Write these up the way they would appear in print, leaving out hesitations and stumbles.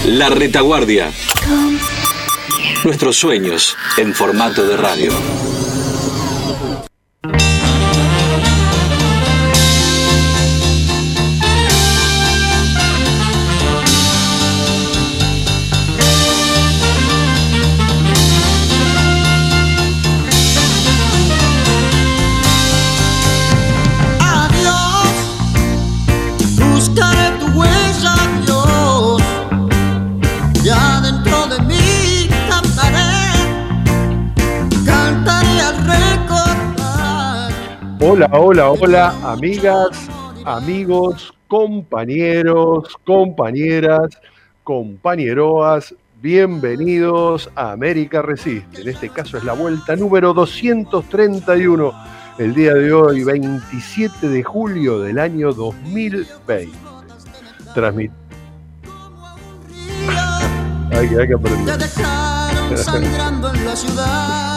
La Retaguardia. Nuestros sueños en formato de radio. Hola, hola, hola, amigas, amigos, compañeros, compañeras, compañeroas, bienvenidos a América Resiste. En este caso es la vuelta número 231, el día de hoy, 27 de julio del año 2020. Hay que aprender. Te dejaron sangrando en la ciudad.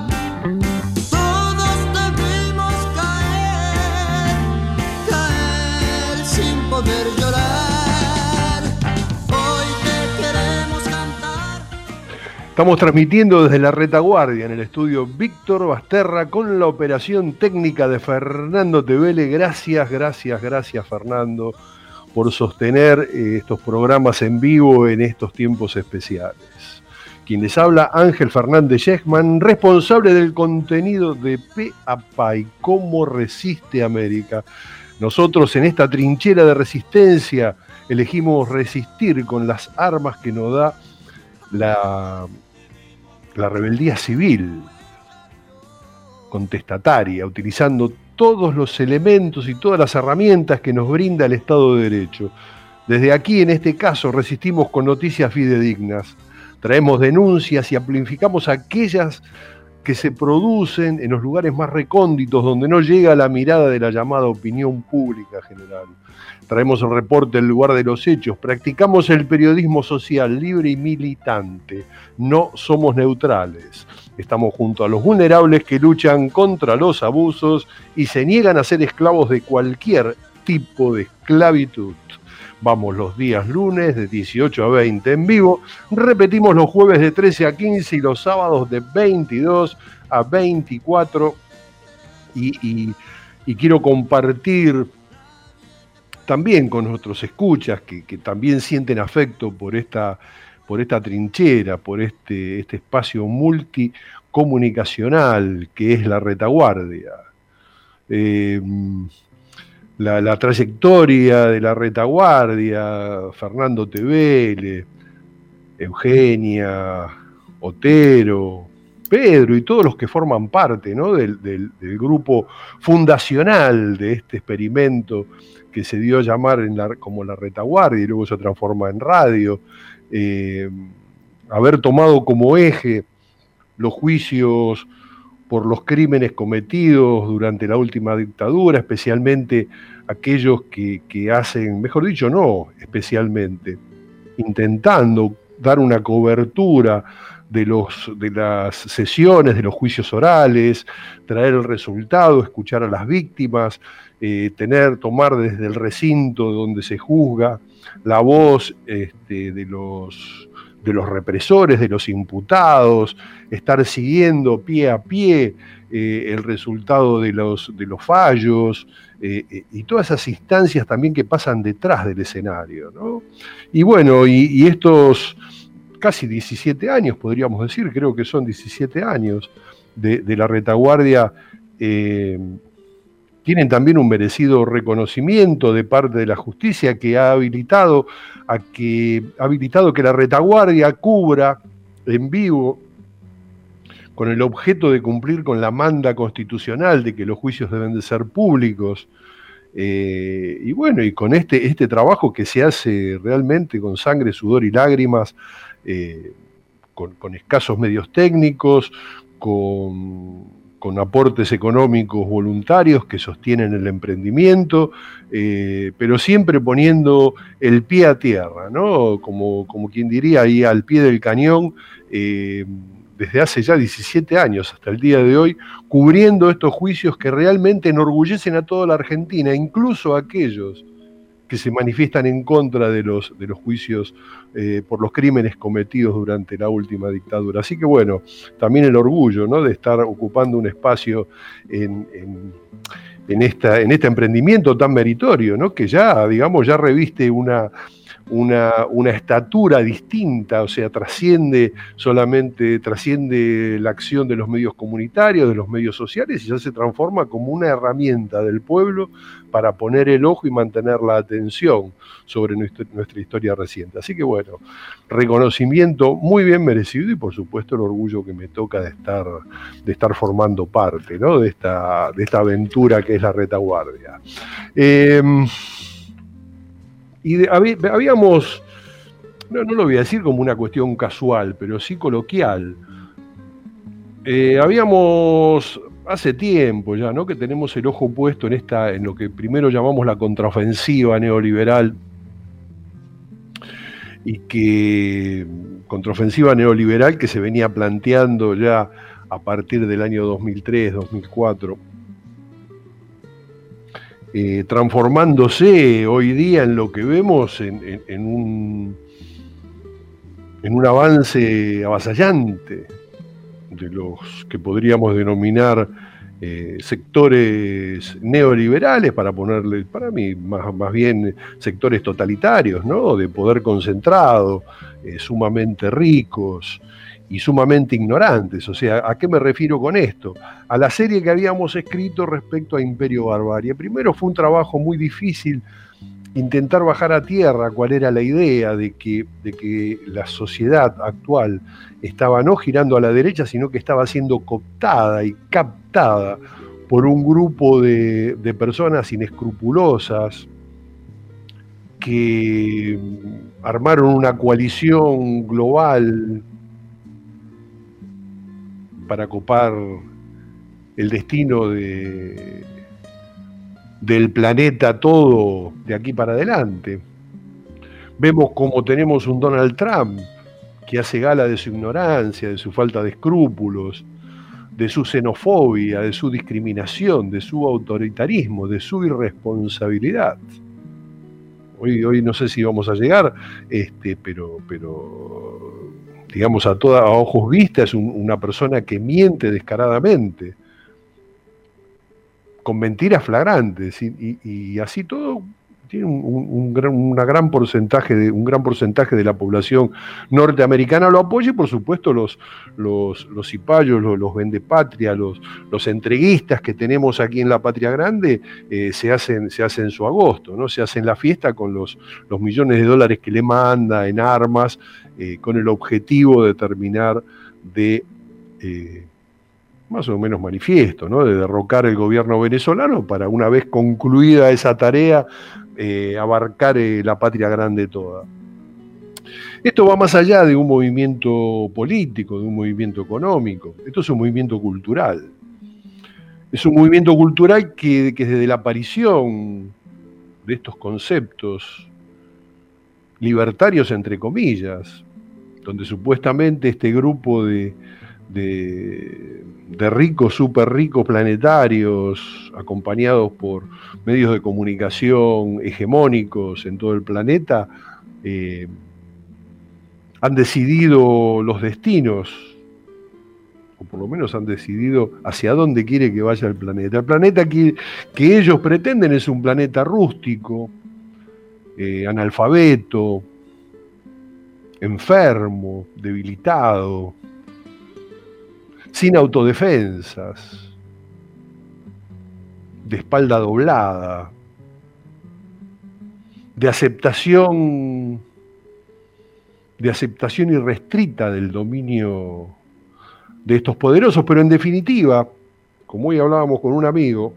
Poder llorar. Hoy te queremos cantar. Estamos transmitiendo desde la Retaguardia en el estudio Víctor Basterra con la operación técnica de Fernando Tevele. Gracias Fernando por sostener estos programas en vivo en estos tiempos especiales. Quien les habla, Ángel Fernández Yesman, responsable del contenido de Pe a Pa y Cómo Resiste América. Nosotros en esta trinchera de resistencia elegimos resistir con las armas que nos da la rebeldía civil contestataria, utilizando todos los elementos y todas las herramientas que nos brinda el Estado de Derecho. Desde aquí, en este caso, resistimos con noticias fidedignas, traemos denuncias y amplificamos aquellas que se producen en los lugares más recónditos donde no llega la mirada de la llamada opinión pública general. Traemos el reporte del lugar de los hechos, practicamos el periodismo social libre y militante, no somos neutrales. Estamos junto a los vulnerables que luchan contra los abusos y se niegan a ser esclavos de cualquier tipo de esclavitud. Vamos los días lunes de 18 a 20 en vivo, repetimos los jueves de 13 a 15 y los sábados de 22 a 24 y quiero compartir también con nuestros escuchas que también sienten afecto por esta trinchera, por este espacio multicomunicacional que es la Retaguardia. La trayectoria de la Retaguardia, Fernando Tevele, Eugenia, Otero, Pedro y todos los que forman parte, ¿no? del grupo fundacional de este experimento que se dio a llamar como la Retaguardia y luego se transforma en radio, haber tomado como eje los juicios por los crímenes cometidos durante la última dictadura, especialmente aquellos que hacen, mejor dicho, no especialmente, intentando dar una cobertura de las sesiones, de los juicios orales, traer el resultado, escuchar a las víctimas, tomar desde el recinto donde se juzga la voz de los represores, de los imputados, estar siguiendo pie a pie el resultado de los fallos y todas esas instancias también que pasan detrás del escenario, ¿no? Y bueno, y estos casi 17 años, podríamos decir, creo que son 17 años de la Retaguardia, tienen también un merecido reconocimiento de parte de la justicia que ha habilitado que la Retaguardia cubra en vivo con el objeto de cumplir con la manda constitucional de que los juicios deben de ser públicos. Y bueno, y con este trabajo que se hace realmente con sangre, sudor y lágrimas, con escasos medios técnicos, con aportes económicos voluntarios que sostienen el emprendimiento, pero siempre poniendo el pie a tierra, ¿no? Como quien diría, ahí al pie del cañón, desde hace ya 17 años hasta el día de hoy, cubriendo estos juicios que realmente enorgullecen a toda la Argentina, incluso a aquellos que se manifiestan en contra de los juicios por los crímenes cometidos durante la última dictadura. Así que bueno, también el orgullo, ¿no?, de estar ocupando un espacio en este emprendimiento tan meritorio, ¿no?, que ya, digamos, ya reviste una estatura distinta, o sea, trasciende la acción de los medios comunitarios, de los medios sociales, y ya se transforma como una herramienta del pueblo para poner el ojo y mantener la atención sobre nuestra historia reciente. Así que bueno, reconocimiento muy bien merecido, y por supuesto el orgullo que me toca de estar formando parte, ¿no?, de esta aventura que es la retaguardia. Habíamos, no lo voy a decir como una cuestión casual, pero sí coloquial. Habíamos hace tiempo ya, ¿no?, que tenemos el ojo puesto en lo que primero llamamos la contraofensiva neoliberal, contraofensiva neoliberal que se venía planteando ya a partir del año 2003, 2004. Transformándose hoy día en lo que vemos en un avance avasallante de los que podríamos denominar sectores neoliberales, para ponerle, para mí, más bien sectores totalitarios, ¿no?, de poder concentrado, sumamente ricos y sumamente ignorantes. O sea, ¿a qué me refiero con esto? A la serie que habíamos escrito respecto a Imperio Barbarie. Primero fue un trabajo muy difícil intentar bajar a tierra cuál era la idea de que la sociedad actual estaba no girando a la derecha, sino que estaba siendo cooptada y captada por un grupo de personas inescrupulosas que armaron una coalición global para copar el destino del planeta todo de aquí para adelante. Vemos como tenemos un Donald Trump que hace gala de su ignorancia, de su falta de escrúpulos, de su xenofobia, de su discriminación, de su autoritarismo, de su irresponsabilidad. Hoy no sé si vamos a llegar, pero digamos, a ojos vistas es una persona que miente descaradamente, con mentiras flagrantes, y así todo tiene un gran porcentaje de la población norteamericana lo apoya, y por supuesto los cipayos, los vendepatria, los entreguistas que tenemos aquí en la Patria Grande se hacen su agosto, ¿no? Se hacen la fiesta con los millones de dólares que le manda en armas, con el objetivo de terminar de más o menos manifiesto, ¿no?, de derrocar el gobierno venezolano para, una vez concluida esa tarea, abarcar la Patria Grande toda. Esto va más allá de un movimiento político, de un movimiento económico. Esto es un movimiento cultural. Es un movimiento cultural que desde la aparición de estos conceptos libertarios, entre comillas, donde supuestamente este grupo de ricos, súper ricos planetarios, acompañados por medios de comunicación hegemónicos en todo el planeta, han decidido los destinos, o por lo menos han decidido hacia dónde quiere que vaya el planeta. El planeta que ellos pretenden es un planeta rústico, analfabeto, enfermo, debilitado, sin autodefensas, de espalda doblada, de aceptación irrestricta del dominio de estos poderosos. Pero en definitiva, como hoy hablábamos con un amigo,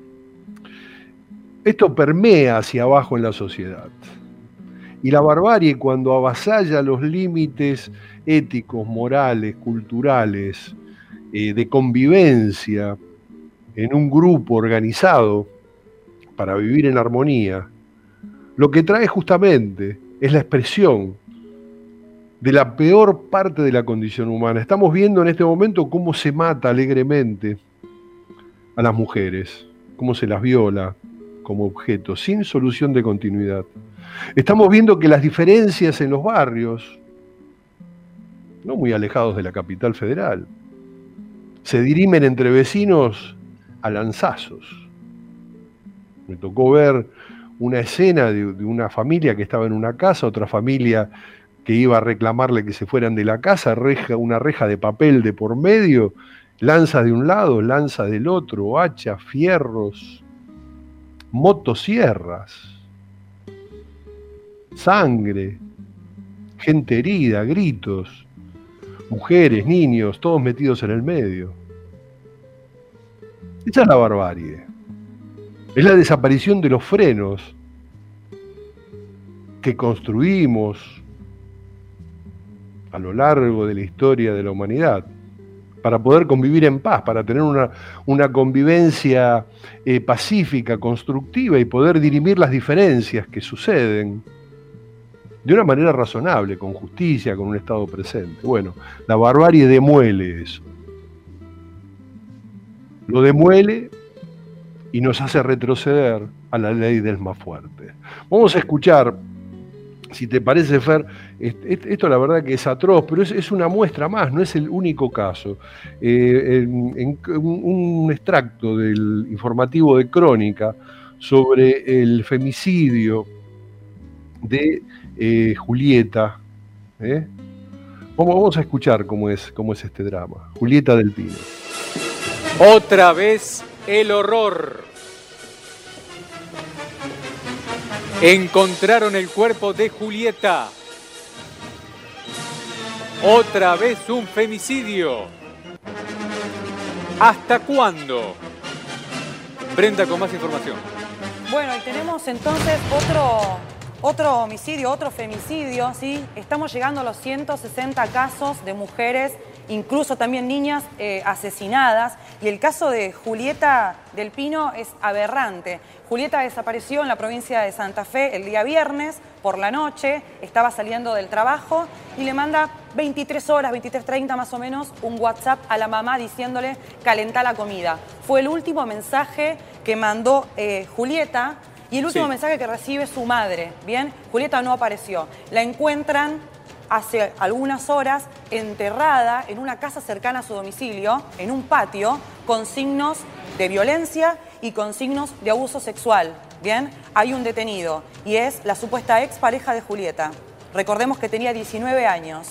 esto permea hacia abajo en la sociedad. Y la barbarie, cuando avasalla los límites éticos, morales, culturales, de convivencia en un grupo organizado para vivir en armonía, lo que trae justamente es la expresión de la peor parte de la condición humana. Estamos viendo en este momento cómo se mata alegremente a las mujeres, cómo se las viola, como objeto, sin solución de continuidad. Estamos viendo que las diferencias en los barrios, no muy alejados de la capital federal, se dirimen entre vecinos a lanzazos. Me tocó ver una escena de una familia que estaba en una casa, otra familia que iba a reclamarle que se fueran de la casa, una reja de papel de por medio, lanzas de un lado, lanzas del otro, hachas, fierros, motosierras, sangre, gente herida, gritos, mujeres, niños, todos metidos en el medio. Esa es la barbarie. Es la desaparición de los frenos que construimos a lo largo de la historia de la humanidad para poder convivir en paz, para tener una convivencia pacífica, constructiva y poder dirimir las diferencias que suceden de una manera razonable, con justicia, con un Estado presente. Bueno, la barbarie demuele eso. Lo demuele y nos hace retroceder a la ley del más fuerte. Vamos a escuchar, si te parece, Fer, esto la verdad que es atroz, pero es una muestra más, no es el único caso. Un extracto del informativo de Crónica sobre el femicidio de Julieta. Vamos a escuchar cómo es este drama. Julieta del Pino. Otra vez el horror. Encontraron el cuerpo de Julieta. Otra vez un femicidio. ¿Hasta cuándo? Brenda con más información. Bueno, y tenemos entonces otro homicidio, otro femicidio, ¿sí? Estamos llegando a los 160 casos de mujeres, incluso también niñas asesinadas. Y el caso de Julieta del Pino es aberrante. Julieta desapareció en la provincia de Santa Fe el día viernes por la noche, estaba saliendo del trabajo y le manda 23 horas, 23:30 más o menos, un WhatsApp a la mamá diciéndole calentá la comida. Fue el último mensaje que mandó Julieta y el último mensaje que recibe su madre. Bien, Julieta no apareció. La encuentran hace algunas horas enterrada en una casa cercana a su domicilio, en un patio, con signos de violencia y con signos de abuso sexual. Bien, hay un detenido y es la supuesta expareja de Julieta. Recordemos que tenía 19 años.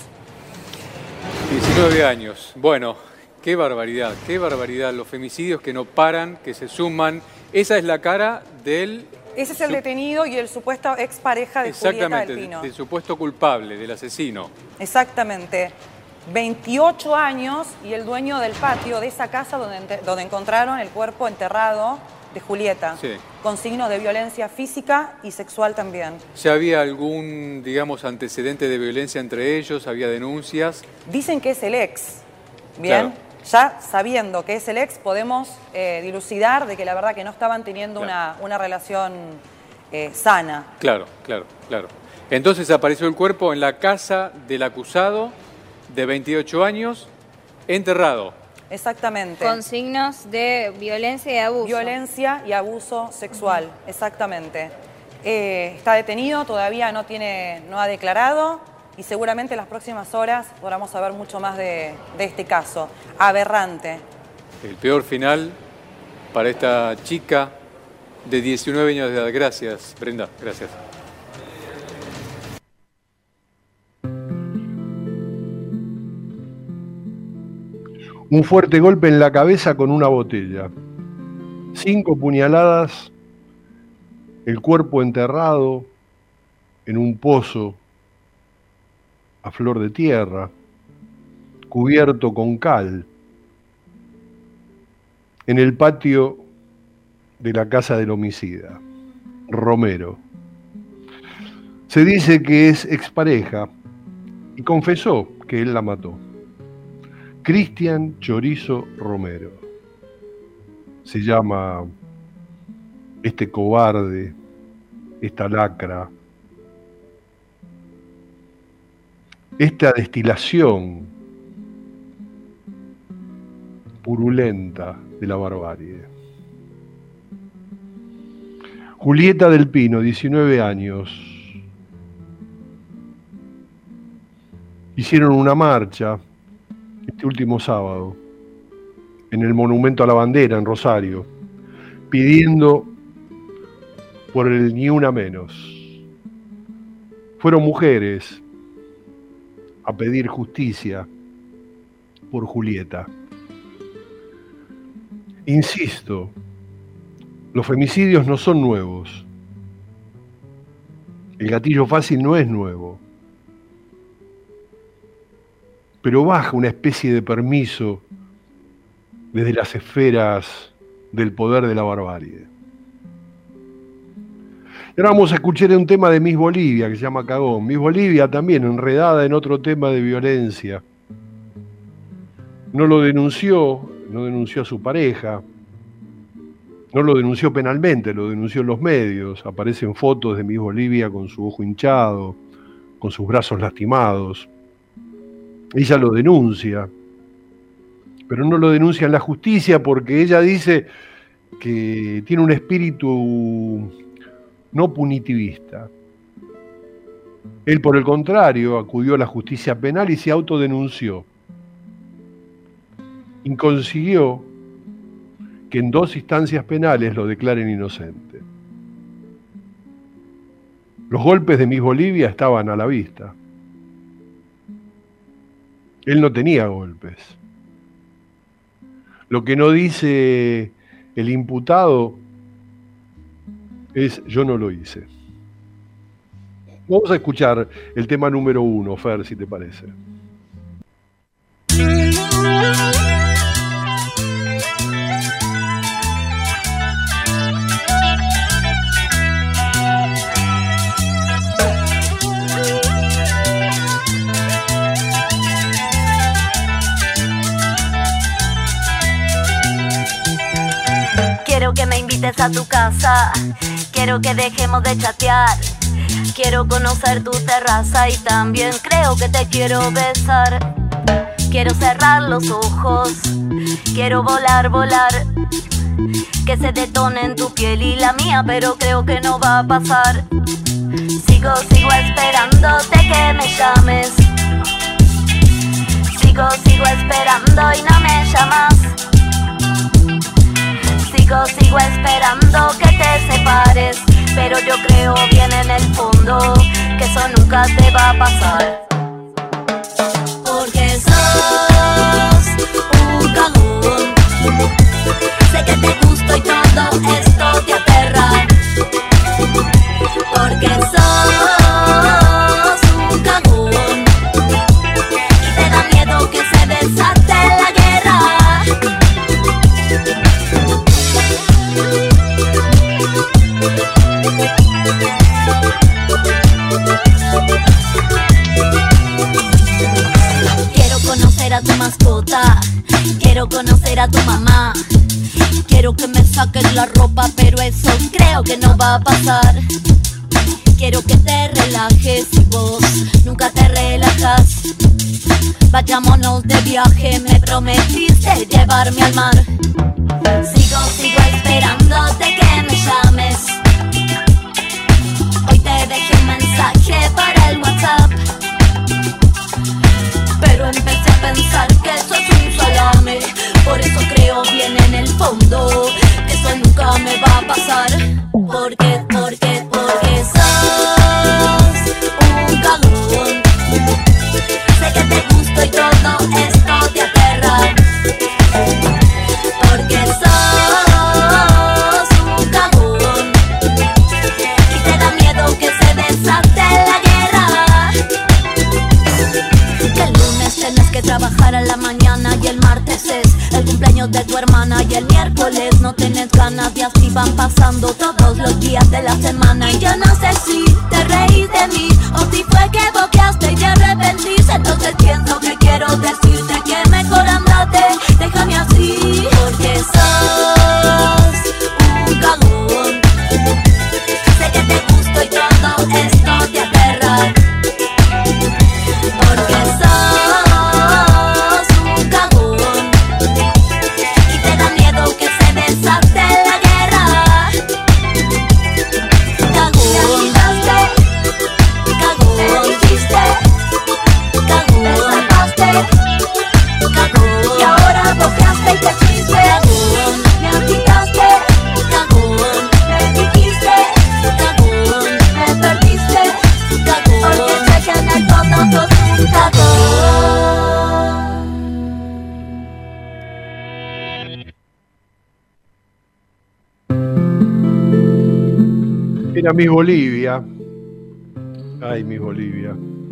19 años. Bueno, qué barbaridad, los femicidios que no paran, que se suman. Esa es la cara del... Ese es el detenido y el supuesto expareja de Julieta del Pino. Exactamente, del supuesto culpable, del asesino. Exactamente. 28 años y el dueño del patio de esa casa donde encontraron el cuerpo enterrado de Julieta, sí, con signos de violencia física y sexual también. ¿Ya había algún, digamos, antecedente de violencia entre ellos? ¿Había denuncias? Dicen que es el ex, ¿bien? Claro. Ya sabiendo que es el ex, podemos dilucidar de que la verdad que no estaban teniendo una relación sana. Claro. Entonces apareció el cuerpo en la casa del acusado de 28 años, enterrado. Exactamente. Con signos de violencia y abuso. Violencia y abuso sexual, exactamente. Está detenido, todavía no ha declarado y seguramente en las próximas horas podamos saber mucho más de este caso. Aberrante. El peor final para esta chica de 19 años de edad. Gracias, Brenda. Gracias. Un fuerte golpe en la cabeza con una botella. 5 puñaladas, el cuerpo enterrado en un pozo a flor de tierra, cubierto con cal, en el patio de la casa del homicida, Romero. Se dice que es expareja y confesó que él la mató. Cristian Chorizo Romero. Se llama este cobarde, esta lacra, esta destilación purulenta de la barbarie. Julieta del Pino, 19 años. Hicieron una marcha este último sábado en el Monumento a la Bandera en Rosario, pidiendo por el ni una menos. Fueron mujeres a pedir justicia por Julieta. Insisto, los femicidios no son nuevos. El gatillo fácil no es nuevo. Pero baja una especie de permiso desde las esferas del poder de la barbarie. Y ahora vamos a escuchar un tema de Miss Bolivia que se llama Cagón. Miss Bolivia también enredada en otro tema de violencia. No lo denunció, no denunció a su pareja, no lo denunció penalmente, lo denunció en los medios. Aparecen fotos de Miss Bolivia con su ojo hinchado, con sus brazos lastimados. Ella lo denuncia, pero no lo denuncia en la justicia porque ella dice que tiene un espíritu no punitivista. Él, por el contrario, acudió a la justicia penal y se autodenunció. Y consiguió que en 2 instancias penales lo declaren inocente. Los golpes de Miss Bolivia estaban a la vista. Él no tenía golpes. Lo que no dice el imputado es yo no lo hice. Vamos a escuchar el tema número 1, Fer, si te parece. Quiero que me invites a tu casa, quiero que dejemos de chatear, quiero conocer tu terraza y también creo que te quiero besar. Quiero cerrar los ojos, quiero volar, volar, que se detonen tu piel y la mía, pero creo que no va a pasar. Sigo esperándote que me llames, sigo esperando y no me llamas. Sigo esperando que te separes, pero yo creo bien en el fondo que eso nunca te va a pasar. Porque sos un cagón, sé que te gusto y todo esto te aterra. Porque sos un cagón y te da miedo que se desate la guerra. Quiero conocer a tu mascota, quiero conocer a tu mamá, quiero que me saques la ropa, pero eso creo que no va a pasar. Quiero que te relajes y vos nunca te relajas. Vayámonos de viaje, me prometiste llevarme al mar. Sigo esperándote que me llames. Hoy te dejé un mensaje para el WhatsApp, pero empecé a pensar que eso es un salame. Por eso creo bien en el fondo que eso nunca me va a pasar. Porque sos un cagón, sé que te gusto y todo esto te aterra. Porque sos un cagón y te da miedo que se desate la guerra. Que el lunes tienes que trabajar a la mañana y el martes es el cumpleaños de tu hermana y el miércoles no tenés ganas y así van pasando todos los días de la semana. Y yo no sé si te reís de mí o si fue que boqueaste y te arrepentís. Entonces pienso que quiero decirte que mejor andate, déjame así. Porque sos un cagón, sé que te gusto y todo esto te aterra. Porque sos un cagón y te da miedo que se desate la guerra. Mira, Miss Bolivia. Ay, Miss Bolivia.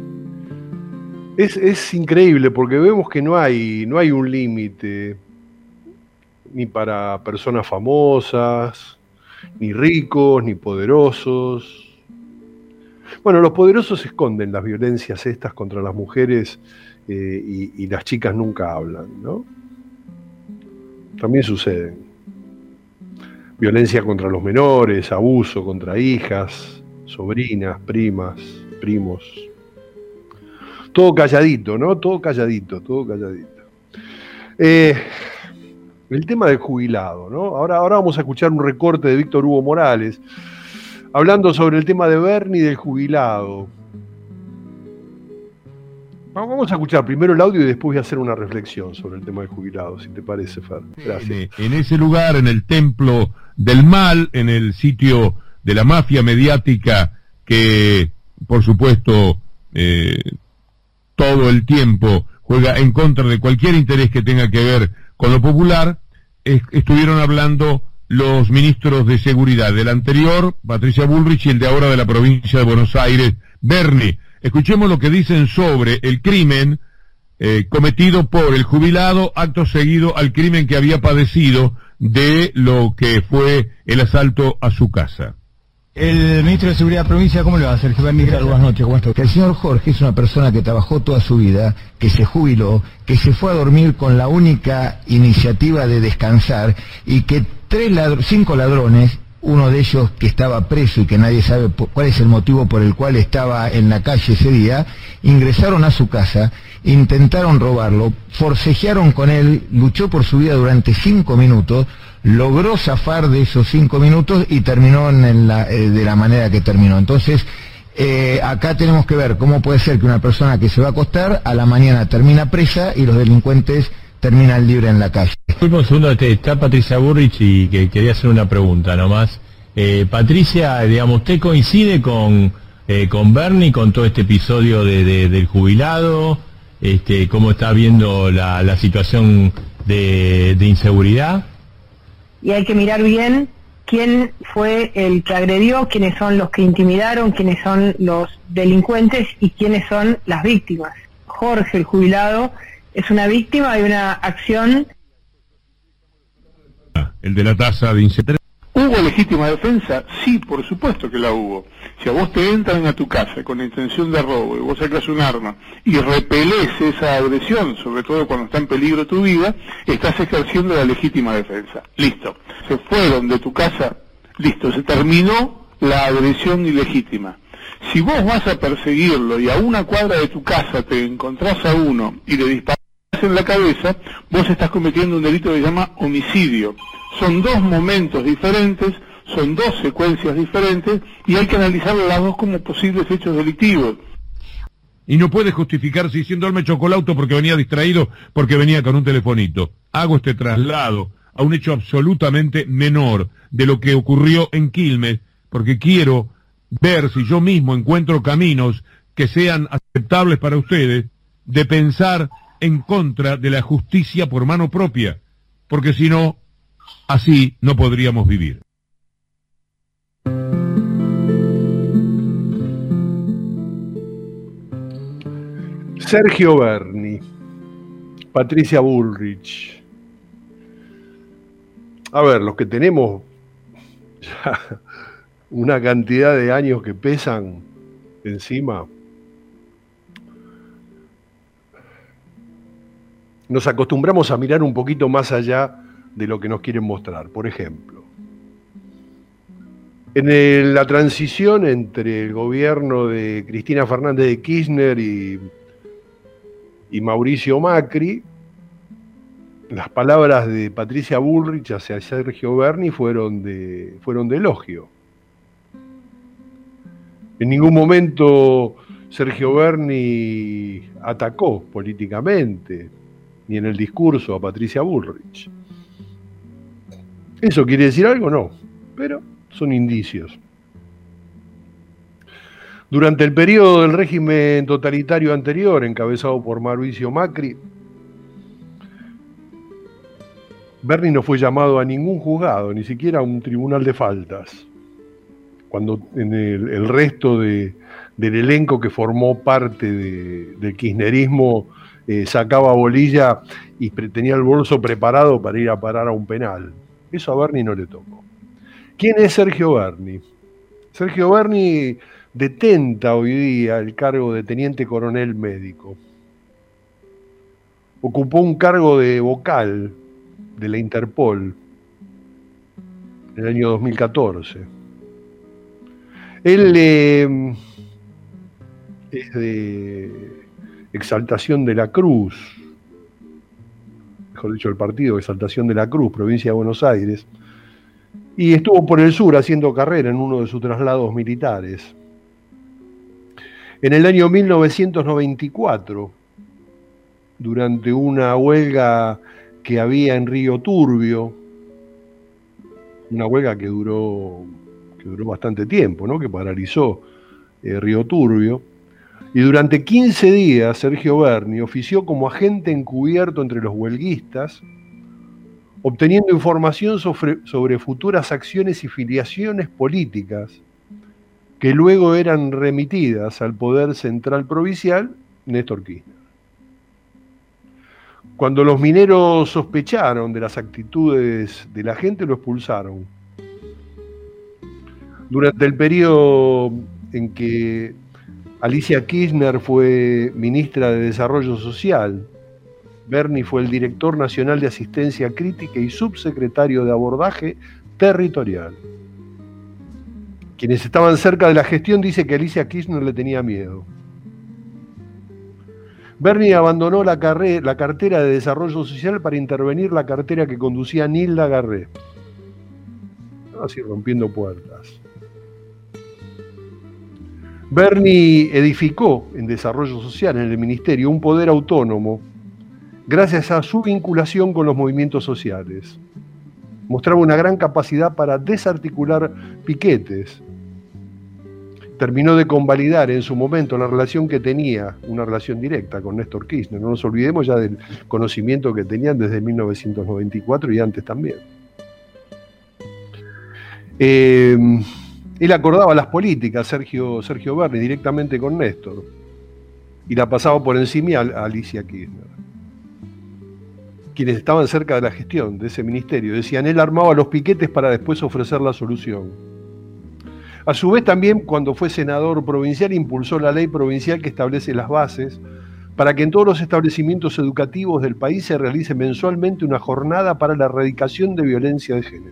Es increíble porque vemos que no hay un límite ni para personas famosas, ni ricos, ni poderosos. Bueno, los poderosos esconden las violencias estas contra las mujeres y las chicas nunca hablan, ¿no? También suceden. Violencia contra los menores, abuso contra hijas, sobrinas, primas, primos. Todo calladito, ¿no? Todo calladito, todo calladito. El tema del jubilado, ¿no? Ahora vamos a escuchar un recorte de Víctor Hugo Morales, hablando sobre el tema de Bernie y del jubilado. Vamos a escuchar primero el audio y después voy a hacer una reflexión sobre el tema del jubilado, si te parece, Fer. Gracias. En ese lugar, en el templo del mal, en el sitio de la mafia mediática que, por supuesto, todo el tiempo juega en contra de cualquier interés que tenga que ver con lo popular, estuvieron hablando los ministros de seguridad, del anterior, Patricia Bullrich, y el de ahora de la provincia de Buenos Aires, Bernie. Escuchemos lo que dicen sobre el crimen cometido por el jubilado, acto seguido al crimen que había padecido de lo que fue el asalto a su casa. El ministro de Seguridad de Provincia, ¿cómo le va a hacer? Buenas noches, ¿cómo está? El señor Jorge es una persona que trabajó toda su vida, que se jubiló, que se fue a dormir con la única iniciativa de descansar y que 5 ladrones, uno de ellos que estaba preso y que nadie sabe cuál es el motivo por el cual estaba en la calle ese día, ingresaron a su casa, intentaron robarlo, forcejearon con él, luchó por su vida durante 5 minutos, logró zafar de esos 5 minutos y terminó de la manera que terminó. Entonces, acá tenemos que ver cómo puede ser que una persona que se va a acostar, a la mañana termina presa y los delincuentes terminan libres en la calle. Un segundo, está Patricia Bullrich y que quería hacer una pregunta nomás. Patricia, digamos, ¿usted coincide con Bernie, con todo este episodio del jubilado? ¿Cómo está viendo la situación de inseguridad? Y hay que mirar bien quién fue el que agredió, quiénes son los que intimidaron, quiénes son los delincuentes y quiénes son las víctimas. Jorge, el jubilado, es una víctima de una acción. El de la tasa de inseguridad. ¿Hubo legítima defensa? Sí, por supuesto que la hubo. Si a vos te entran a tu casa con la intención de robo y vos sacas un arma y repelés esa agresión, sobre todo cuando está en peligro tu vida, estás ejerciendo la legítima defensa. Listo. Se fueron de tu casa, listo, se terminó la agresión ilegítima. Si vos vas a perseguirlo y a una cuadra de tu casa te encontrás a uno y le disparás en la cabeza, vos estás cometiendo un delito que se llama homicidio. Son 2 momentos diferentes, son 2 secuencias diferentes y hay que analizar las dos como posibles hechos delictivos. Y no puede justificarse diciendo él me chocó el auto porque venía distraído, porque venía con un telefonito. Hago este traslado a un hecho absolutamente menor de lo que ocurrió en Quilmes, porque quiero ver si yo mismo encuentro caminos que sean aceptables para ustedes de pensar en contra de la justicia por mano propia, porque si no, así no podríamos vivir. Sergio Berni, Patricia Bullrich. A ver, los que tenemos ya una cantidad de años que pesan encima, nos acostumbramos a mirar un poquito más allá de lo que nos quieren mostrar. Por ejemplo, en la transición entre el gobierno de Cristina Fernández de Kirchner y Mauricio Macri, las palabras de Patricia Bullrich hacia Sergio Berni fueron de elogio. En ningún momento Sergio Berni atacó políticamente, ni en el discurso, a Patricia Bullrich. ¿Eso quiere decir algo? No, pero son indicios. Durante el periodo del régimen totalitario anterior, encabezado por Mauricio Macri, Berni no fue llamado a ningún juzgado, ni siquiera a un tribunal de faltas. cuando en el resto del elenco que formó parte del kirchnerismo sacaba bolilla y tenía el bolso preparado para ir a parar a un penal. Eso a Berni no le tocó. ¿Quién es Sergio Berni? Sergio Berni detenta hoy día el cargo de teniente coronel médico. Ocupó un cargo de vocal de la Interpol en el año 2014. Él es de Exaltación de la Cruz, mejor dicho, el partido Exaltación de la Cruz, provincia de Buenos Aires, y estuvo por el sur haciendo carrera en uno de sus traslados militares. En el año 1994, durante una huelga que había en Río Turbio, una huelga que duró bastante tiempo, ¿no? Que paralizó Río Turbio, y durante 15 días Sergio Berni ofició como agente encubierto entre los huelguistas, obteniendo información sobre futuras acciones y filiaciones políticas que luego eran remitidas al Poder Central Provincial, Néstor Kirchner. Cuando los mineros sospecharon de las actitudes de la gente, lo expulsaron. Durante el periodo en que Alicia Kirchner fue ministra de Desarrollo Social, Berni fue el director nacional de Asistencia Crítica y subsecretario de Abordaje Territorial. Quienes estaban cerca de la gestión dicen que Alicia Kirchner le tenía miedo. Berni abandonó la cartera de Desarrollo Social para intervenir la cartera que conducía Nilda Garré. Así rompiendo puertas. Berni edificó en Desarrollo Social, en el Ministerio, un poder autónomo gracias a su vinculación con los movimientos sociales. Mostraba una gran capacidad para desarticular piquetes. Terminó de convalidar en su momento la relación que tenía, una relación directa con Néstor Kirchner. No nos olvidemos ya del conocimiento que tenían desde 1994 y antes también. Él acordaba las políticas, Sergio Berni, directamente con Néstor, y la pasaba por encima a Alicia Kirchner. Quienes estaban cerca de la gestión de ese ministerio decían, él armaba los piquetes para después ofrecer la solución. A su vez también, cuando fue senador provincial, impulsó la ley provincial que establece las bases para que en todos los establecimientos educativos del país se realice mensualmente una jornada para la erradicación de violencia de género.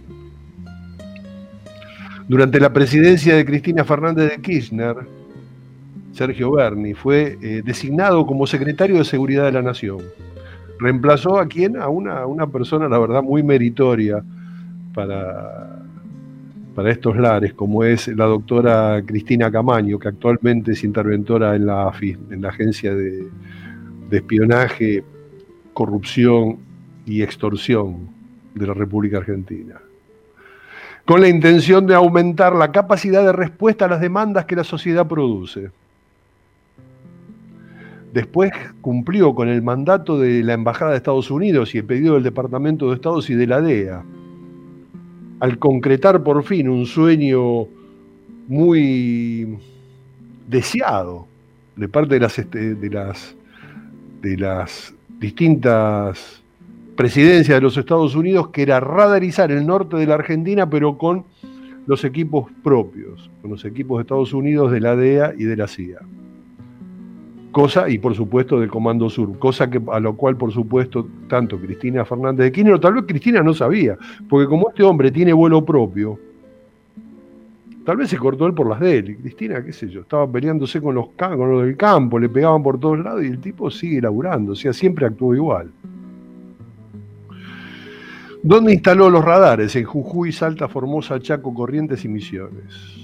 Durante la presidencia de Cristina Fernández de Kirchner, Sergio Berni fue designado como secretario de Seguridad de la Nación. Reemplazó a quién? A una persona, la verdad, muy meritoria para estos lares, como es la doctora Cristina Camaño, que actualmente es interventora en la AFI, en la Agencia de Espionaje, Corrupción y Extorsión de la República Argentina, con la intención de aumentar la capacidad de respuesta a las demandas que la sociedad produce. Después cumplió con el mandato de la Embajada de Estados Unidos y el pedido del Departamento de Estados y de la DEA, al concretar por fin un sueño muy deseado de parte de las distintas presidencias de los Estados Unidos, que era radarizar el norte de la Argentina, pero con los equipos propios, con los equipos de Estados Unidos, de la DEA y de la CIA. Y por supuesto del Comando Sur, a lo cual por supuesto tanto Cristina Fernández de Kirchner, o tal vez Cristina no sabía, porque como este hombre tiene vuelo propio, tal vez se cortó él por las de él, y Cristina, qué sé yo, estaba peleándose con los del campo, le pegaban por todos lados y el tipo sigue laburando, o sea, siempre actuó igual. ¿Dónde instaló los radares? En Jujuy, Salta, Formosa, Chaco, Corrientes y Misiones.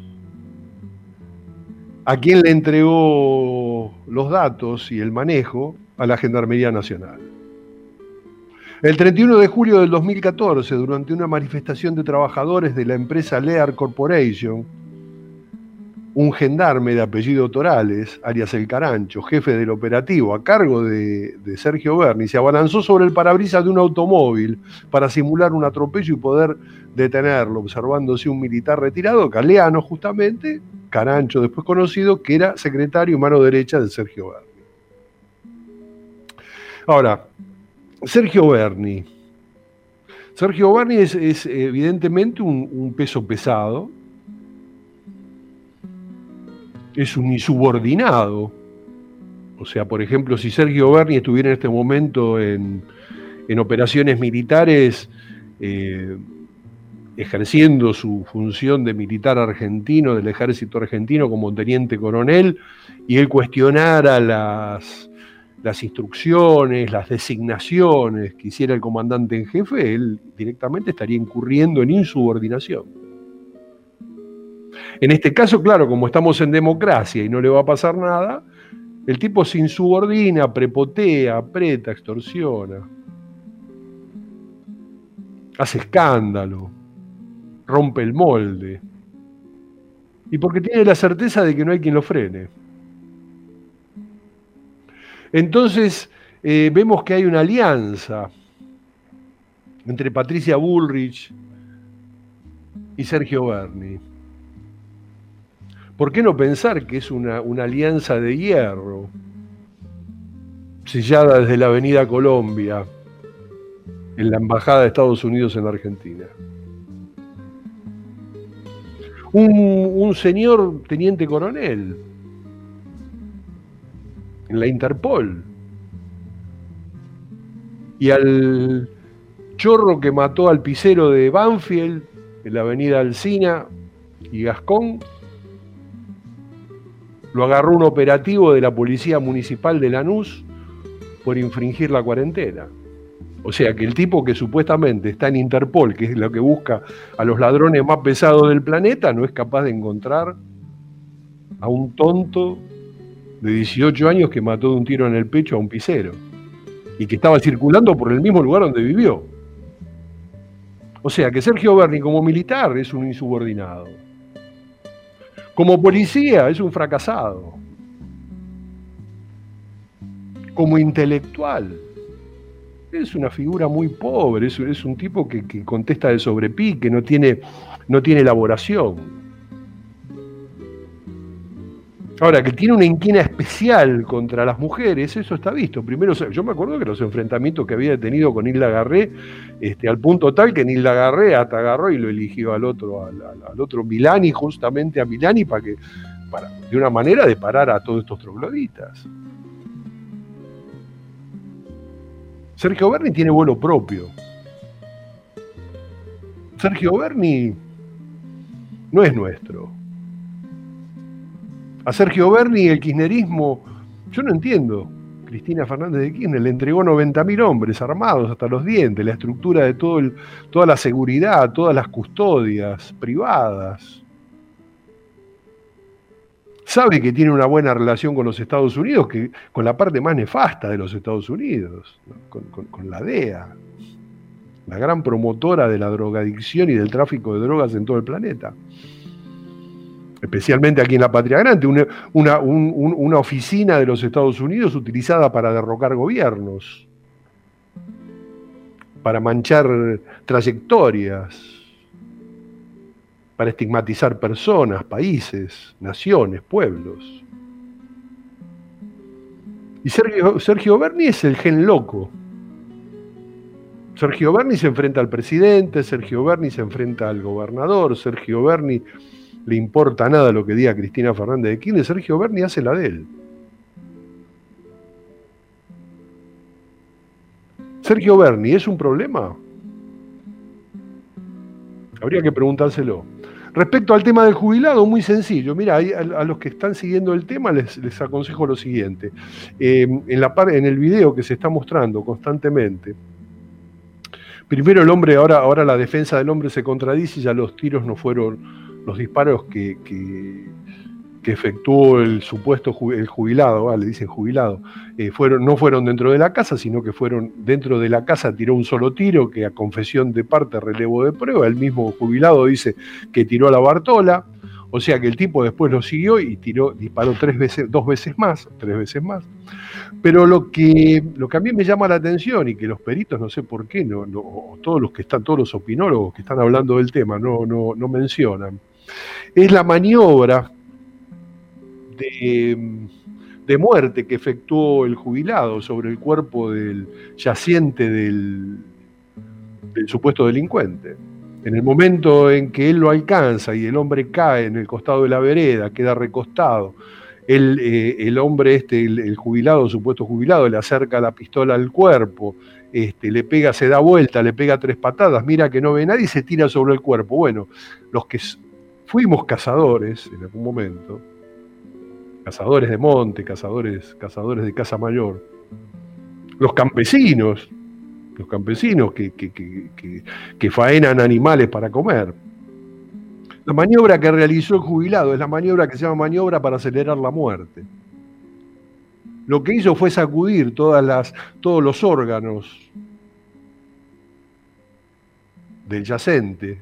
¿A quién le entregó los datos y el manejo? A la Gendarmería Nacional. El 31 de julio del 2014, durante una manifestación de trabajadores de la empresa Lear Corporation, un gendarme de apellido Torales, alias El Carancho, jefe del operativo a cargo de Sergio Berni, se abalanzó sobre el parabrisas de un automóvil para simular un atropello y poder detenerlo, observándose un militar retirado, Galeano justamente, Carancho después conocido, que era secretario y mano derecha de Sergio Berni. Ahora, Sergio Berni es evidentemente un peso pesado, es un insubordinado. O sea, por ejemplo, si Sergio Berni estuviera en este momento en operaciones militares, ejerciendo su función de militar argentino, del ejército argentino como teniente coronel, y él cuestionara las instrucciones, las designaciones que hiciera el comandante en jefe, él directamente estaría incurriendo en insubordinación. En este caso, claro, como estamos en democracia y no le va a pasar nada, el tipo se insubordina, prepotea, aprieta, extorsiona, hace escándalo, rompe el molde. Y porque tiene la certeza de que no hay quien lo frene. Entonces, vemos que hay una alianza entre Patricia Bullrich y Sergio Berni. ¿Por qué no pensar que es una alianza de hierro, sellada desde la Avenida Colombia, en la Embajada de Estados Unidos en la Argentina? Un señor teniente coronel en la Interpol, y al chorro que mató al pisero de Banfield en la Avenida Alsina y Gascón, lo agarró un operativo de la Policía Municipal de Lanús por infringir la cuarentena. O sea que el tipo que supuestamente está en Interpol, que es lo que busca a los ladrones más pesados del planeta, no es capaz de encontrar a un tonto de 18 años que mató de un tiro en el pecho a un pisero y que estaba circulando por el mismo lugar donde vivió. O sea que Sergio Berni como militar es un insubordinado. Como policía es un fracasado. Como intelectual es una figura muy pobre, es un tipo que contesta de sobrepique, no tiene elaboración. Ahora, que tiene una inquina especial contra las mujeres, eso está visto. Primero, yo me acuerdo que los enfrentamientos que había tenido con Nilda Garré, al punto tal que Nilda Garré hasta agarró y lo eligió al otro Milani, justamente a Milani, para de una manera de parar a todos estos trogloditas. Sergio Berni tiene vuelo propio. Sergio Berni no es nuestro. A Sergio Berni el kirchnerismo, yo no entiendo. Cristina Fernández de Kirchner le entregó 90.000 hombres armados hasta los dientes, la estructura de toda la seguridad, todas las custodias privadas. Sabe que tiene una buena relación con los Estados Unidos, con la parte más nefasta de los Estados Unidos, ¿no? con la DEA, la gran promotora de la drogadicción y del tráfico de drogas en todo el planeta. Especialmente aquí en la Patria Grande, una oficina de los Estados Unidos utilizada para derrocar gobiernos, para manchar trayectorias, para estigmatizar personas, países, naciones, pueblos. Y Sergio Berni es el gen loco. Sergio Berni se enfrenta al presidente, Sergio Berni se enfrenta al gobernador, Sergio Berni le importa nada lo que diga Cristina Fernández de Kirchner, Sergio Berni hace la de él. ¿Sergio Berni es un problema? Habría que preguntárselo. Respecto al tema del jubilado, muy sencillo. Mira, a los que están siguiendo el tema les aconsejo lo siguiente. En el video que se está mostrando constantemente, primero el hombre, ahora la defensa del hombre se contradice, ya los tiros no fueron, los disparos que efectuó el supuesto el jubilado, le dicen jubilado, no fueron dentro de la casa, sino que fueron dentro de la casa, tiró un solo tiro, que a confesión de parte, relevo de prueba, el mismo jubilado dice que tiró a la Bartola. O sea que el tipo después lo siguió y disparó tres veces más. Pero lo que a mí me llama la atención y que los peritos, no sé por qué, todos los opinólogos que están hablando del tema no mencionan, es la maniobra de muerte que efectuó el jubilado sobre el cuerpo del yaciente del supuesto delincuente. En el momento en que él lo alcanza y el hombre cae en el costado de la vereda, queda recostado, el hombre el jubilado, supuesto jubilado, le acerca la pistola al cuerpo, le pega, se da vuelta, le pega 3 patadas, mira que no ve nadie y se tira sobre el cuerpo. Bueno, los que fuimos cazadores en algún momento, cazadores de monte, cazadores de casa mayor, los campesinos que faenan animales para comer. La maniobra que realizó el jubilado es la maniobra que se llama maniobra para acelerar la muerte. Lo que hizo fue sacudir todos los del yaciente,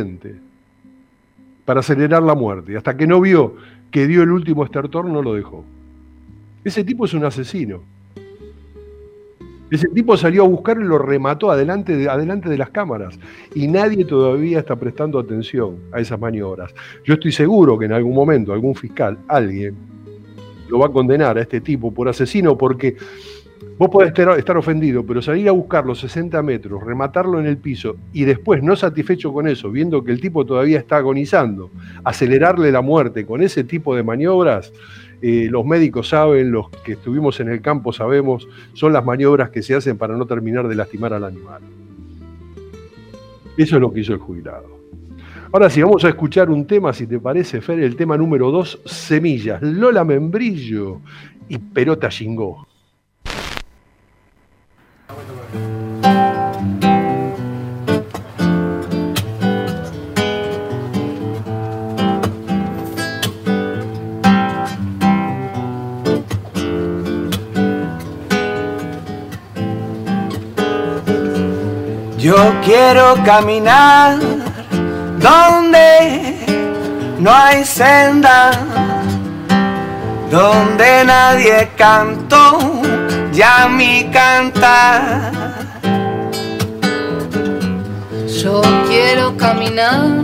para acelerar la muerte. Hasta que no vio que dio el último estertor, no lo dejó. Ese tipo es un asesino. Ese tipo salió a buscarlo y lo remató adelante de las cámaras. Y nadie todavía está prestando atención a esas maniobras. Yo estoy seguro que en algún momento algún fiscal, alguien, lo va a condenar a este tipo por asesino, porque vos podés estar ofendido, pero salir a buscarlo 60 metros, rematarlo en el piso y después, no satisfecho con eso, viendo que el tipo todavía está agonizando, acelerarle la muerte con ese tipo de maniobras. Los médicos saben, los que estuvimos en el campo sabemos, son las maniobras que se hacen para no terminar de lastimar al animal. Eso es lo que hizo el jubilado. Ahora sí, vamos a escuchar un tema, si te parece, Fer, el tema número 2, Semillas, Lola Membrillo y Perota Chingó. Yo quiero caminar donde no hay senda, donde nadie cantó ya mi cantar. Yo quiero caminar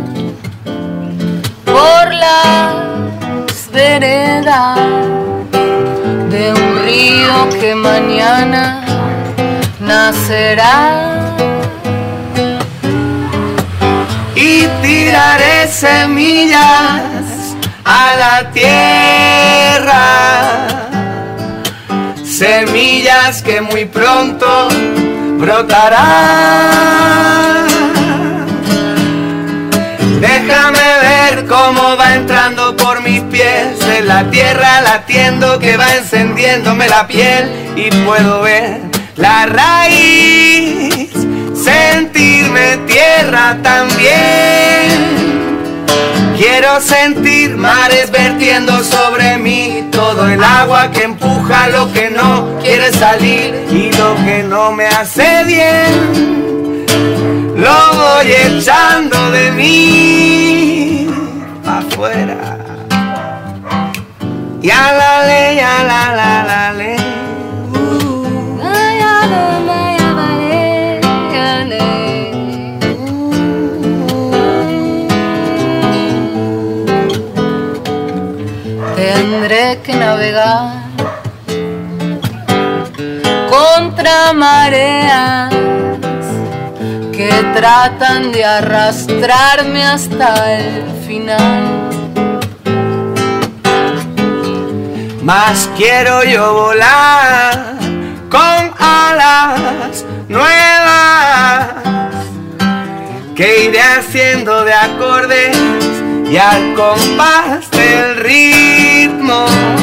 por las veredas de un río que mañana nacerá. Y tiraré semillas a la tierra, semillas que muy pronto brotarán. Déjame ver cómo va entrando por mis pies en la tierra, latiendo que va encendiéndome la piel, y puedo ver la raíz, sentirme tierra también. Quiero sentir mares vertiendo sobre mí, todo el agua que empuja lo que no quiere salir y lo que no me hace bien, lo voy echando de mí afuera. Y a la ley, a la ley. Tendré que navegar contra mareas que tratan de arrastrarme hasta el final. Más quiero yo volar con alas nuevas que iré haciendo de acordes y al compás del ritmo,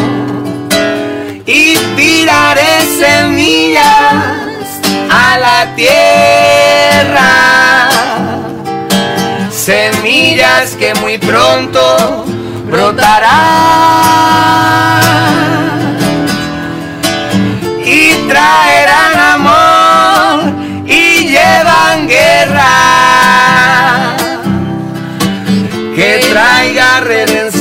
y tiraré semillas a la tierra, semillas que muy pronto brotarán y traerán amor y llevan guerra, que traiga redención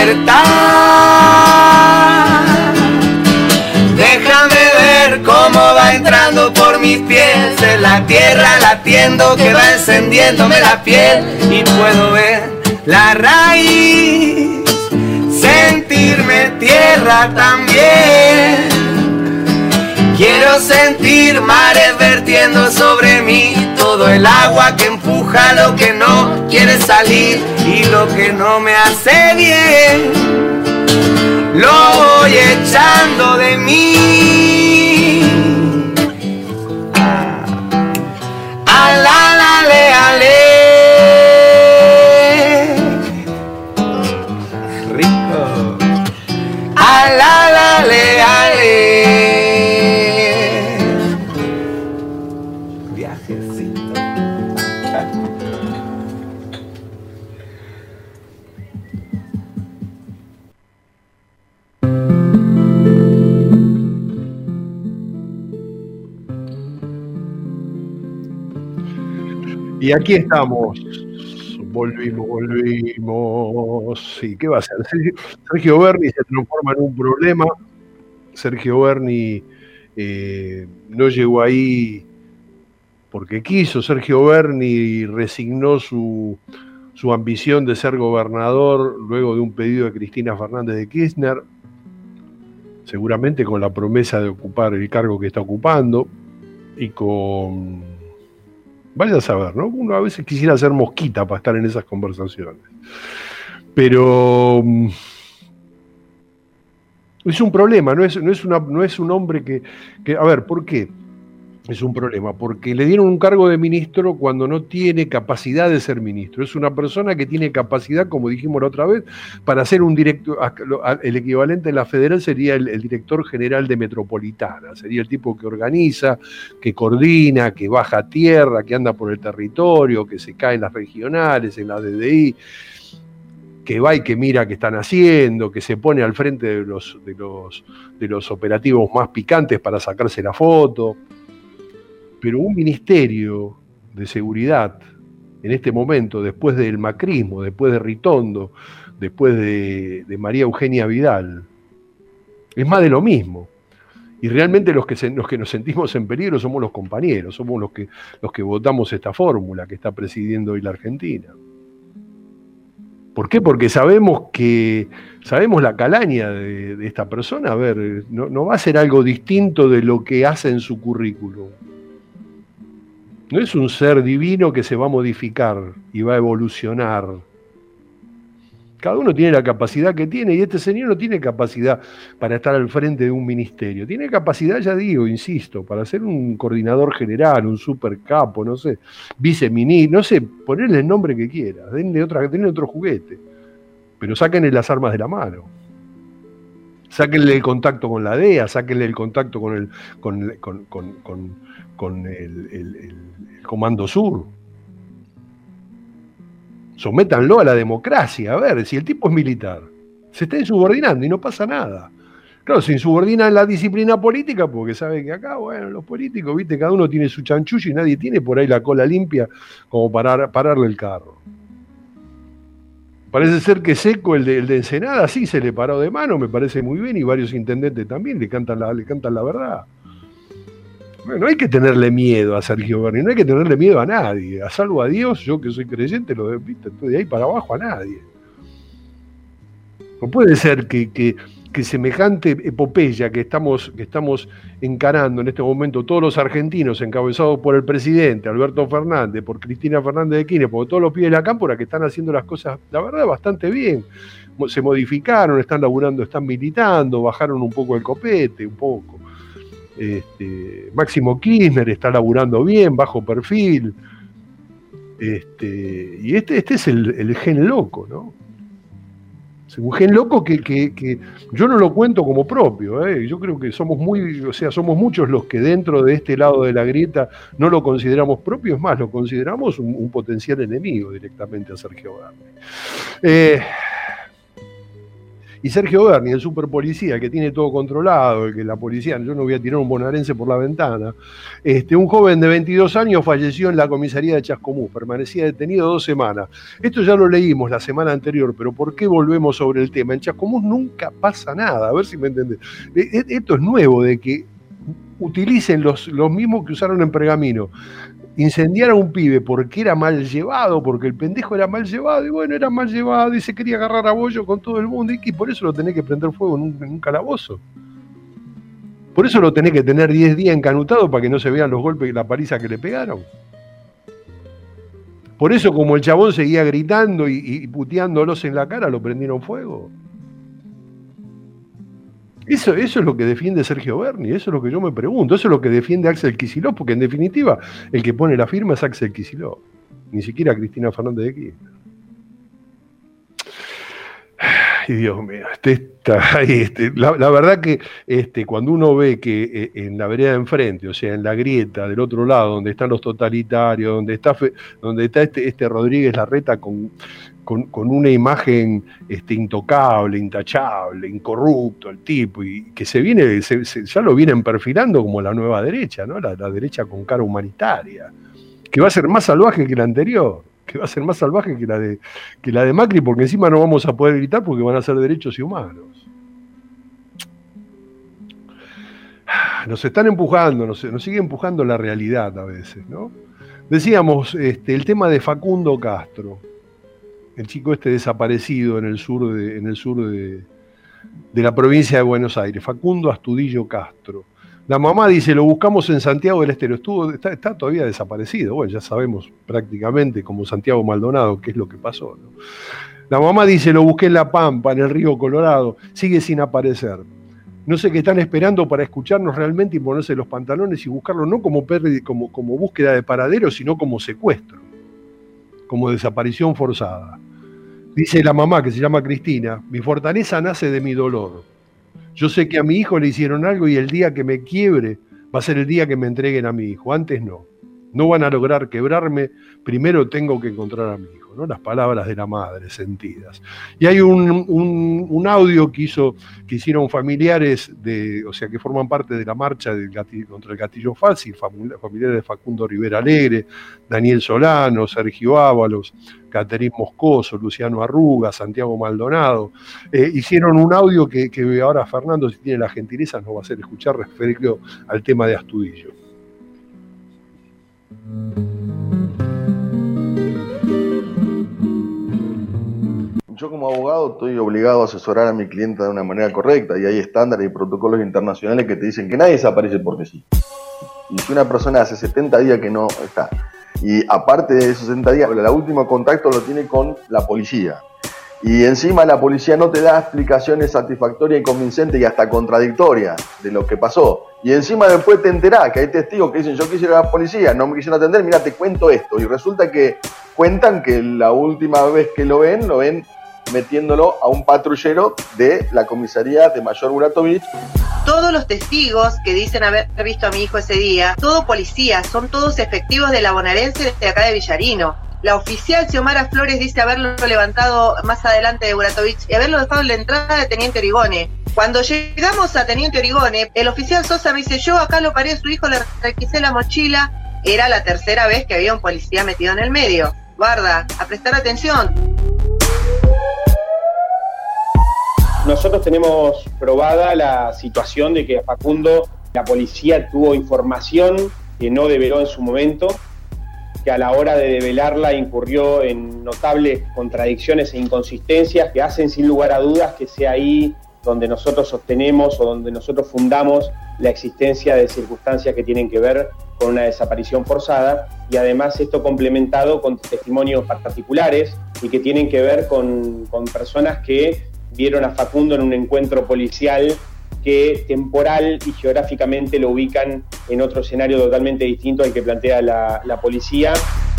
libertad. Déjame ver cómo va entrando por mis pies en la tierra latiendo que va encendiéndome la piel y puedo ver la raíz, sentirme tierra también. Quiero sentir mares vertiendo sobre mí todo el agua que empuja lo que no quiere salir y lo que no me hace bien lo voy echando de mí. Ale, ale. Rico. Ale, ale. Viajecito. Y aquí estamos. Volvimos. Sí, ¿qué va a hacer? Sergio Berni se transforma en un problema. Sergio Berni no llegó ahí porque quiso. Sergio Berni resignó su ambición de ser gobernador luego de un pedido de Cristina Fernández de Kirchner, seguramente con la promesa de ocupar el cargo que está ocupando y con... Vaya a saber, ¿no? Uno a veces quisiera ser mosquita para estar en esas conversaciones. Pero es un problema, no es un hombre que... A ver, ¿por qué? Es un problema, porque le dieron un cargo de ministro cuando no tiene capacidad de ser ministro. Es una persona que tiene capacidad, como dijimos la otra vez, para ser un director, el equivalente en la federal sería el director general de Metropolitana, sería el tipo que organiza, que coordina, que baja a tierra, que anda por el territorio, que se cae en las regionales, en la DDI, que va y que mira qué están haciendo, que se pone al frente de los operativos más picantes para sacarse la foto. Pero un ministerio de seguridad, en este momento, después del macrismo, después de Ritondo, después de María Eugenia Vidal, es más de lo mismo. Y realmente los que nos sentimos en peligro somos los compañeros, somos los que votamos esta fórmula que está presidiendo hoy la Argentina. ¿Por qué? Porque sabemos la calaña de esta persona. A ver, no va a ser algo distinto de lo que hace en su currículum. No es un ser divino que se va a modificar y va a evolucionar. Cada uno tiene la capacidad que tiene y este señor no tiene capacidad para estar al frente de un ministerio. Tiene capacidad, ya digo, insisto, para ser un coordinador general, un supercapo, no sé, viceministro, no sé, ponerle el nombre que quiera, denle otro juguete, pero sáquenle las armas de la mano. Sáquenle el contacto con la DEA, sáquenle el contacto con el Comando Sur. Sométanlo a la democracia. A ver, si el tipo es militar, se está insubordinando y no pasa nada. Claro, se insubordina en la disciplina política porque sabe que acá, bueno, los políticos, viste, cada uno tiene su chanchullo y nadie tiene por ahí la cola limpia como pararle el carro. Parece ser que Seco, el de Ensenada, sí se le paró de mano, me parece muy bien, y varios intendentes también le cantan la verdad. Bueno, no hay que tenerle miedo a Sergio Berni, no hay que tenerle miedo a nadie, a salvo a Dios, yo que soy creyente, ¿viste? Estoy de ahí para abajo a nadie. No puede ser que semejante epopeya que estamos encarando en este momento todos los argentinos, encabezados por el presidente Alberto Fernández, por Cristina Fernández de Kirchner, por todos los pibes de la cámpora que están haciendo las cosas, la verdad, bastante bien. Se modificaron, están laburando, están militando, bajaron un poco el copete, un poco. Máximo Kirchner está laburando bien, bajo perfil. Y este es el gen loco, ¿no? Un gen loco que yo no lo cuento como propio, ¿eh? Yo creo que somos muchos los que dentro de este lado de la grieta no lo consideramos propio, es más, lo consideramos un potencial enemigo directamente a Sergio Berni. Y Sergio Berni, el superpolicía, que tiene todo controlado, el que la policía, yo no voy a tirar un bonaerense por la ventana, un joven de 22 años falleció en la comisaría de Chascomús, permanecía detenido 2 semanas. Esto ya lo leímos la semana anterior, pero ¿por qué volvemos sobre el tema? En Chascomús nunca pasa nada, a ver si me entendés. Esto es nuevo, de que utilicen los mismos que usaron en Pergamino. Incendiar a un pibe porque era mal llevado, porque el pendejo era mal llevado, y bueno, era mal llevado y se quería agarrar a bollo con todo el mundo, y por eso lo tenés que prender fuego en un calabozo. Por eso lo tenés que tener 10 días encanutado para que no se vean los golpes y la paliza que le pegaron. Por eso, como el chabón seguía gritando y puteándolos en la cara, lo prendieron fuego. Eso es lo que defiende Sergio Berni, eso es lo que yo me pregunto, eso es lo que defiende Axel Kicillof, porque en definitiva el que pone la firma es Axel Kicillof, ni siquiera Cristina Fernández de Kirchner. Ay, Dios mío, la verdad que cuando uno ve que en la vereda de enfrente, o sea, en la grieta del otro lado, donde están los totalitarios, donde está este Rodríguez Larreta con una imagen intocable, intachable, incorrupto, el tipo, y que ya lo vienen perfilando como la nueva derecha, ¿no? La derecha con cara humanitaria, que va a ser más salvaje que la anterior, que va a ser más salvaje que la de Macri, porque encima no vamos a poder gritar porque van a ser derechos y humanos. Nos están empujando, nos sigue empujando la realidad a veces, ¿no? Decíamos, el tema de Facundo Castro, el chico desaparecido en el sur de la provincia de Buenos Aires, Facundo Astudillo Castro. La mamá dice, lo buscamos en Santiago del Estero, está todavía desaparecido. Bueno, ya sabemos prácticamente, como Santiago Maldonado, qué es lo que pasó, ¿no? La mamá dice, lo busqué en La Pampa, en el río Colorado, sigue sin aparecer. No sé qué están esperando para escucharnos realmente y ponerse los pantalones y buscarlo, no como búsqueda de paradero, sino como secuestro, como desaparición forzada. Dice la mamá, que se llama Cristina, mi fortaleza nace de mi dolor. Yo sé que a mi hijo le hicieron algo y el día que me quiebre va a ser el día que me entreguen a mi hijo. Antes no. No van a lograr quebrarme, primero tengo que encontrar a mi hijo, ¿no? Las palabras de la madre sentidas. Y hay un audio que hicieron familiares que forman parte de la marcha contra el gatillo fácil, familiares de Facundo Rivera Alegre, Daniel Solano, Sergio Ábalos, Caterín Moscoso, Luciano Arruga, Santiago Maldonado. Hicieron un audio que ahora Fernando, si tiene la gentileza, nos va a hacer escuchar referido al tema de Astudillo. Yo como abogado estoy obligado a asesorar a mi clienta de una manera correcta y hay estándares y protocolos internacionales que te dicen que nadie desaparece porque sí. Y si una persona hace 70 días que no está, y aparte de esos 70 días, el último contacto lo tiene con la policía, y encima la policía no te da explicaciones satisfactorias y convincentes y hasta contradictorias de lo que pasó, y encima después te enterás que hay testigos que dicen yo quisiera a la policía, no me quisieron atender, mira te cuento esto, y resulta que cuentan que la última vez que lo ven metiéndolo a un patrullero de la comisaría de Mayor Buratovich. Todos los testigos que dicen haber visto a mi hijo ese día, todo policías, son todos efectivos de la bonaerense de acá de Villarino. La oficial Xiomara Flores dice haberlo levantado más adelante de Buratovich y haberlo dejado en la entrada de Teniente Origone. Cuando llegamos a Teniente Origone, el oficial Sosa me dice, yo acá lo paré a su hijo, le requisé la mochila. Era la tercera vez que había un policía metido en el medio. Guarda, a prestar atención. Nosotros tenemos probada la situación de que a Facundo la policía tuvo información que no develó en su momento, que a la hora de develarla incurrió en notables contradicciones e inconsistencias que hacen sin lugar a dudas que sea ahí donde nosotros sostenemos o donde nosotros fundamos la existencia de circunstancias que tienen que ver con una desaparición forzada, y además esto complementado con testimonios particulares y que tienen que ver con personas que vieron a Facundo en un encuentro policial que temporal y geográficamente lo ubican en otro escenario totalmente distinto al que plantea la policía.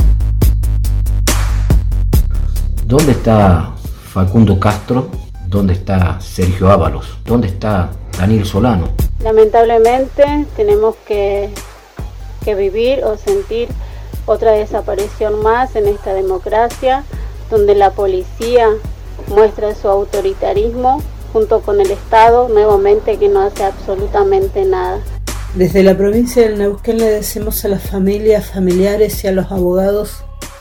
¿Dónde está Facundo Castro? ¿Dónde está Sergio Ábalos? ¿Dónde está Daniel Solano? Lamentablemente tenemos que vivir o sentir otra desaparición más en esta democracia, donde la policía muestra su autoritarismo junto con el Estado, nuevamente que no hace absolutamente nada. Desde la provincia del Neuquén le decimos a las familias, familiares y a los abogados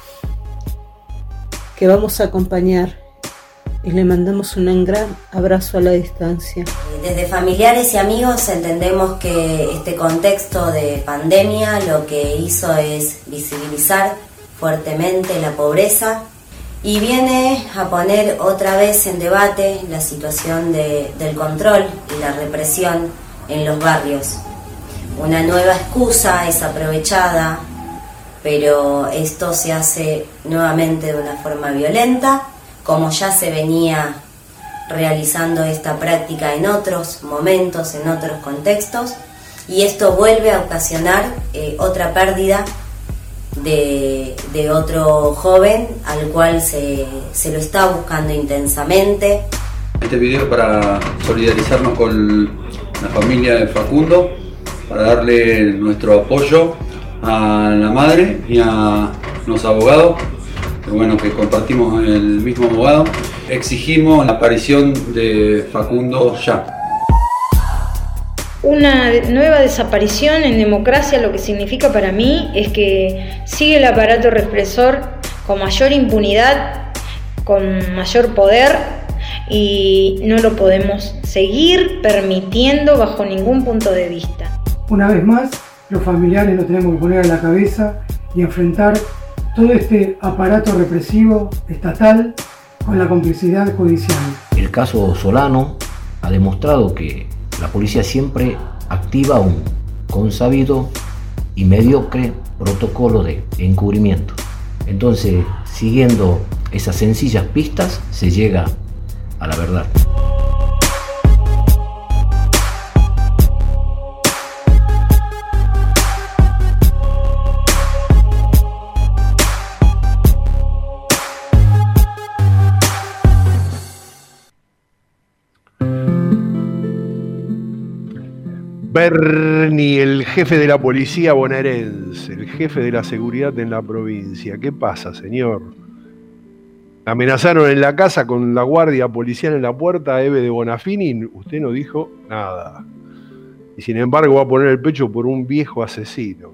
que vamos a acompañar y le mandamos un gran abrazo a la distancia. Desde familiares y amigos entendemos que este contexto de pandemia lo que hizo es visibilizar fuertemente la pobreza y viene a poner otra vez en debate la situación del control y la represión en los barrios. Una nueva excusa es aprovechada, pero esto se hace nuevamente de una forma violenta, como ya se venía realizando esta práctica en otros momentos, en otros contextos, y esto vuelve a ocasionar otra pérdida de otro joven al cual se lo está buscando intensamente. Este video para solidarizarnos con la familia de Facundo, para darle nuestro apoyo a la madre y a los abogados, que compartimos el mismo abogado. Exigimos la aparición de Facundo ya. Una nueva desaparición en democracia lo que significa para mí es que sigue el aparato represor con mayor impunidad, con mayor poder, y no lo podemos seguir permitiendo bajo ningún punto de vista. Una vez más, los familiares nos tenemos que poner a la cabeza y enfrentar todo este aparato represivo estatal con la complicidad judicial. El caso Solano ha demostrado que la policía siempre activa un consabido y mediocre protocolo de encubrimiento. Entonces, siguiendo esas sencillas pistas, se llega a la verdad. Berni, el jefe de la policía bonaerense, el jefe de la seguridad en la provincia. ¿Qué pasa, señor? Amenazaron en la casa con la guardia policial en la puerta a Eve de Bonafini, usted no dijo nada. Y sin embargo va a poner el pecho por un viejo asesino.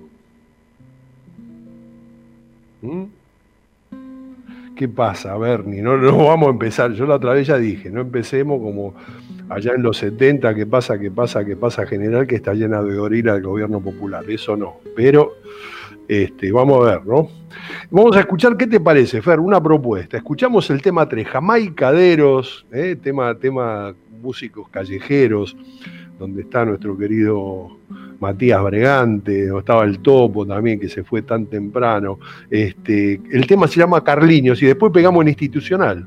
¿Qué pasa, Berni? No vamos a empezar. Yo la otra vez ya dije, no empecemos como allá en los 70, que pasa general, que está llena de gorila del gobierno popular. Eso no. Pero vamos a ver, ¿no? Vamos a escuchar, ¿qué te parece, Fer? Una propuesta. Escuchamos el tema 3, Jamaicaderos, tema músicos callejeros, donde está nuestro querido Matías Bregante, donde estaba el Topo también, que se fue tan temprano. El tema se llama Carliños y después pegamos en Institucional.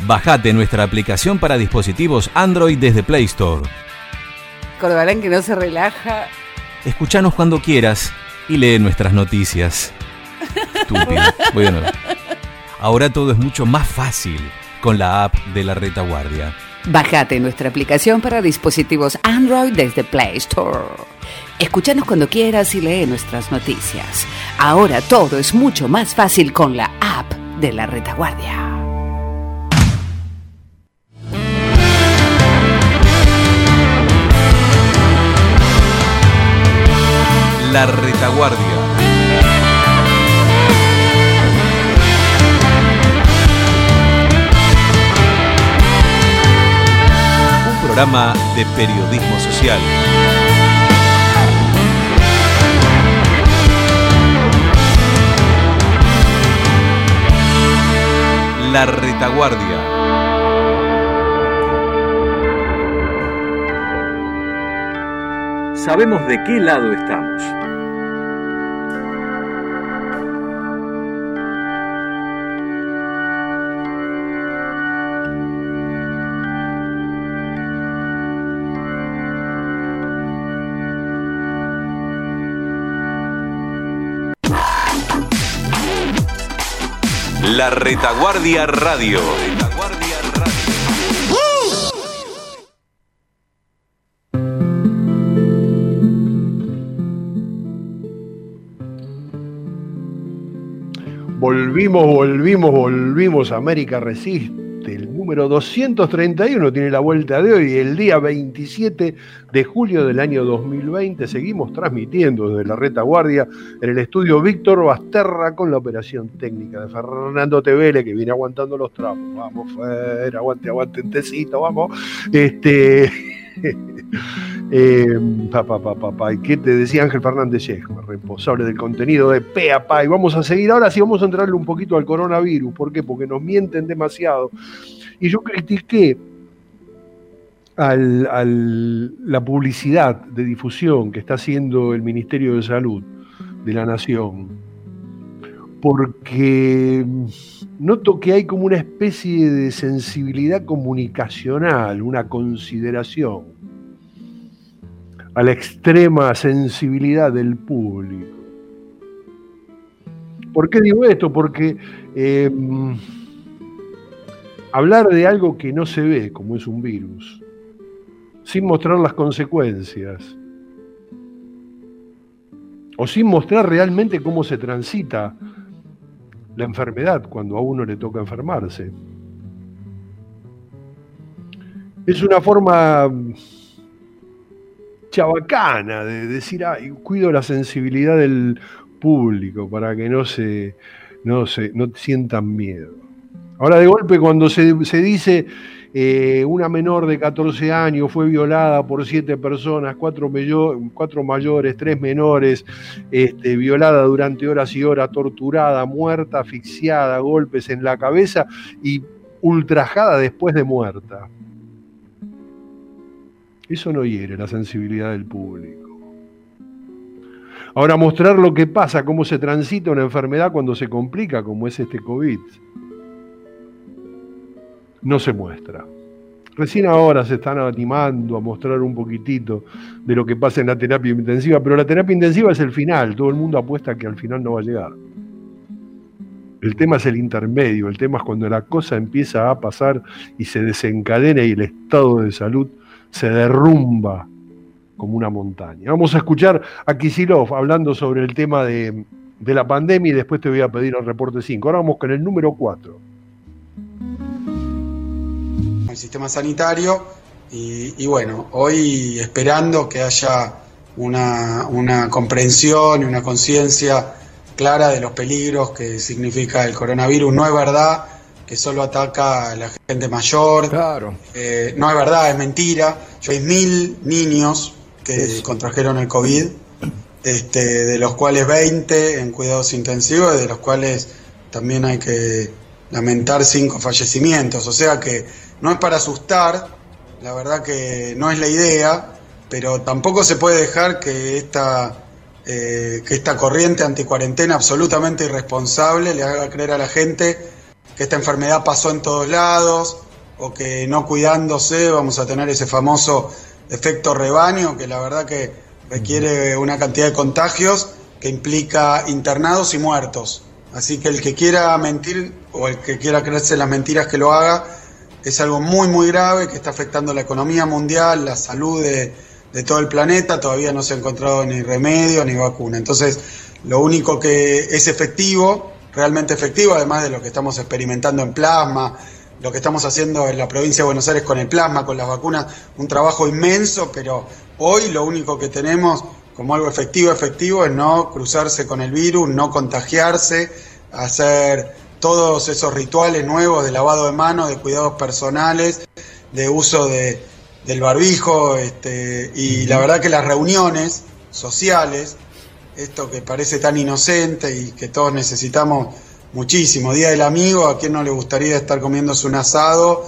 Bajate nuestra aplicación para dispositivos Android desde Play Store. Corbalán que no se relaja. Escuchanos cuando quieras y lee nuestras noticias. Estúpido. Voy de nuevo. Ahora todo es mucho más fácil con la app de La Retaguardia. Bajate nuestra aplicación para dispositivos Android desde Play Store. Escúchanos cuando quieras y lee nuestras noticias. Ahora todo es mucho más fácil con la app de La Retaguardia. La Retaguardia. Un programa de periodismo social. La Retaguardia. Sabemos de qué lado estamos. La Retaguardia Radio. Volvimos. América resiste. El número 231 tiene la vuelta de hoy, el día 27 de julio del año 2020. Seguimos transmitiendo desde La Retaguardia en el estudio Víctor Basterra con la operación técnica de Fernando Tevele, que viene aguantando los trapos. Vamos, Fer, aguante, tecito, vamos. ¿Y qué te decía Ángel Fernández Yesma, responsable del contenido de Pe a Pa? Y vamos a seguir ahora, sí vamos a entrarle un poquito al coronavirus. ¿Por qué? Porque nos mienten demasiado. Y yo critiqué la publicidad de difusión que está haciendo el Ministerio de Salud de la Nación, porque noto que hay como una especie de sensibilidad comunicacional, una consideración a la extrema sensibilidad del público. ¿Por qué digo esto? Porque hablar de algo que no se ve, como es un virus, sin mostrar las consecuencias, o sin mostrar realmente cómo se transita la enfermedad cuando a uno le toca enfermarse, es una forma chabacana de decir, cuido la sensibilidad del público para que no sientan miedo. Ahora de golpe cuando se dice una menor de 14 años fue violada por 7 personas, 4 mayores, 3 menores, violada durante horas y horas, torturada, muerta, asfixiada, golpes en la cabeza y ultrajada después de muerta. Eso no hiere la sensibilidad del público. Ahora mostrar lo que pasa, cómo se transita una enfermedad cuando se complica, como es este COVID, no se muestra. Recién ahora se están animando a mostrar un poquitito de lo que pasa en la terapia intensiva, pero la terapia intensiva es el final, todo el mundo apuesta que al final no va a llegar. El tema es el intermedio, el tema es cuando la cosa empieza a pasar y se desencadena y el estado de salud se derrumba como una montaña. Vamos a escuchar a Kicillof hablando sobre el tema de la pandemia y después te voy a pedir el reporte 5. Ahora vamos con el número 4. El sistema sanitario y bueno, hoy esperando que haya una comprensión y una conciencia clara de los peligros que significa el coronavirus. No es verdad que solo ataca a la gente mayor. Claro. No es verdad, es mentira. Hay 1.000 niños que contrajeron el COVID, de los cuales 20 en cuidados intensivos, y de los cuales también hay que lamentar 5 fallecimientos. O sea que no es para asustar, la verdad que no es la idea, pero tampoco se puede dejar que esta corriente anticuarentena absolutamente irresponsable le haga creer a la gente que esta enfermedad pasó en todos lados, o que no cuidándose vamos a tener ese famoso efecto rebaño, que la verdad que requiere una cantidad de contagios que implica internados y muertos. Así que el que quiera mentir o el que quiera creerse las mentiras, que lo haga. Es algo muy muy grave que está afectando la economía mundial, la salud de todo el planeta. Todavía no se ha encontrado ni remedio ni vacuna. Entonces, lo único que es efectivo, realmente efectivo, además de lo que estamos experimentando en plasma, lo que estamos haciendo en la provincia de Buenos Aires con el plasma, con las vacunas, un trabajo inmenso, pero hoy lo único que tenemos como algo efectivo es no cruzarse con el virus, no contagiarse, hacer todos esos rituales nuevos de lavado de manos, de cuidados personales, de uso del barbijo, y la verdad que las reuniones sociales, esto que parece tan inocente y que todos necesitamos muchísimo, Día del Amigo, ¿a quién no le gustaría estar comiéndose un asado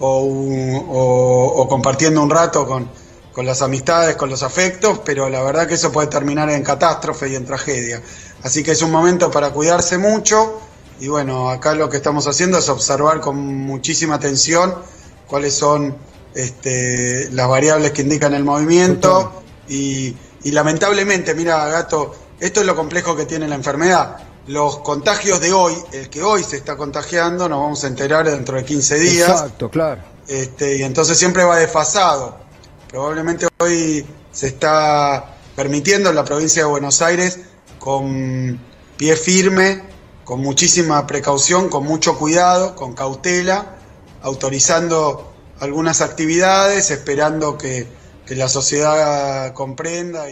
o compartiendo un rato con las amistades, con los afectos? Pero la verdad que eso puede terminar en catástrofe y en tragedia. Así que es un momento para cuidarse mucho. Y bueno, acá lo que estamos haciendo es observar con muchísima atención cuáles son las variables que indican el movimiento. Y lamentablemente, mira, Gato, esto es lo complejo que tiene la enfermedad. Los contagios de hoy, el que hoy se está contagiando, nos vamos a enterar dentro de 15 días. Exacto, claro. Y entonces siempre va desfasado. Probablemente hoy se está permitiendo en la provincia de Buenos Aires con pie firme, con muchísima precaución, con mucho cuidado, con cautela, autorizando algunas actividades, esperando que la sociedad comprenda.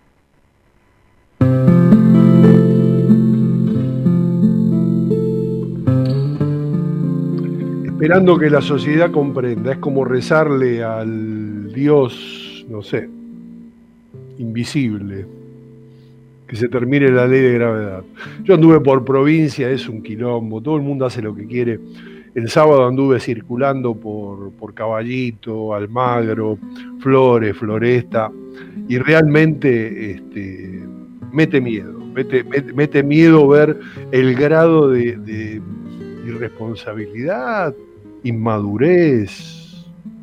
Esperando que la sociedad comprenda, es como rezarle al Dios, no sé, invisible, que se termine la ley de gravedad. Yo anduve por provincia, es un quilombo, todo el mundo hace lo que quiere. El sábado anduve circulando por Caballito, Almagro, Flores, Floresta, y realmente mete miedo ver el grado de irresponsabilidad, inmadurez,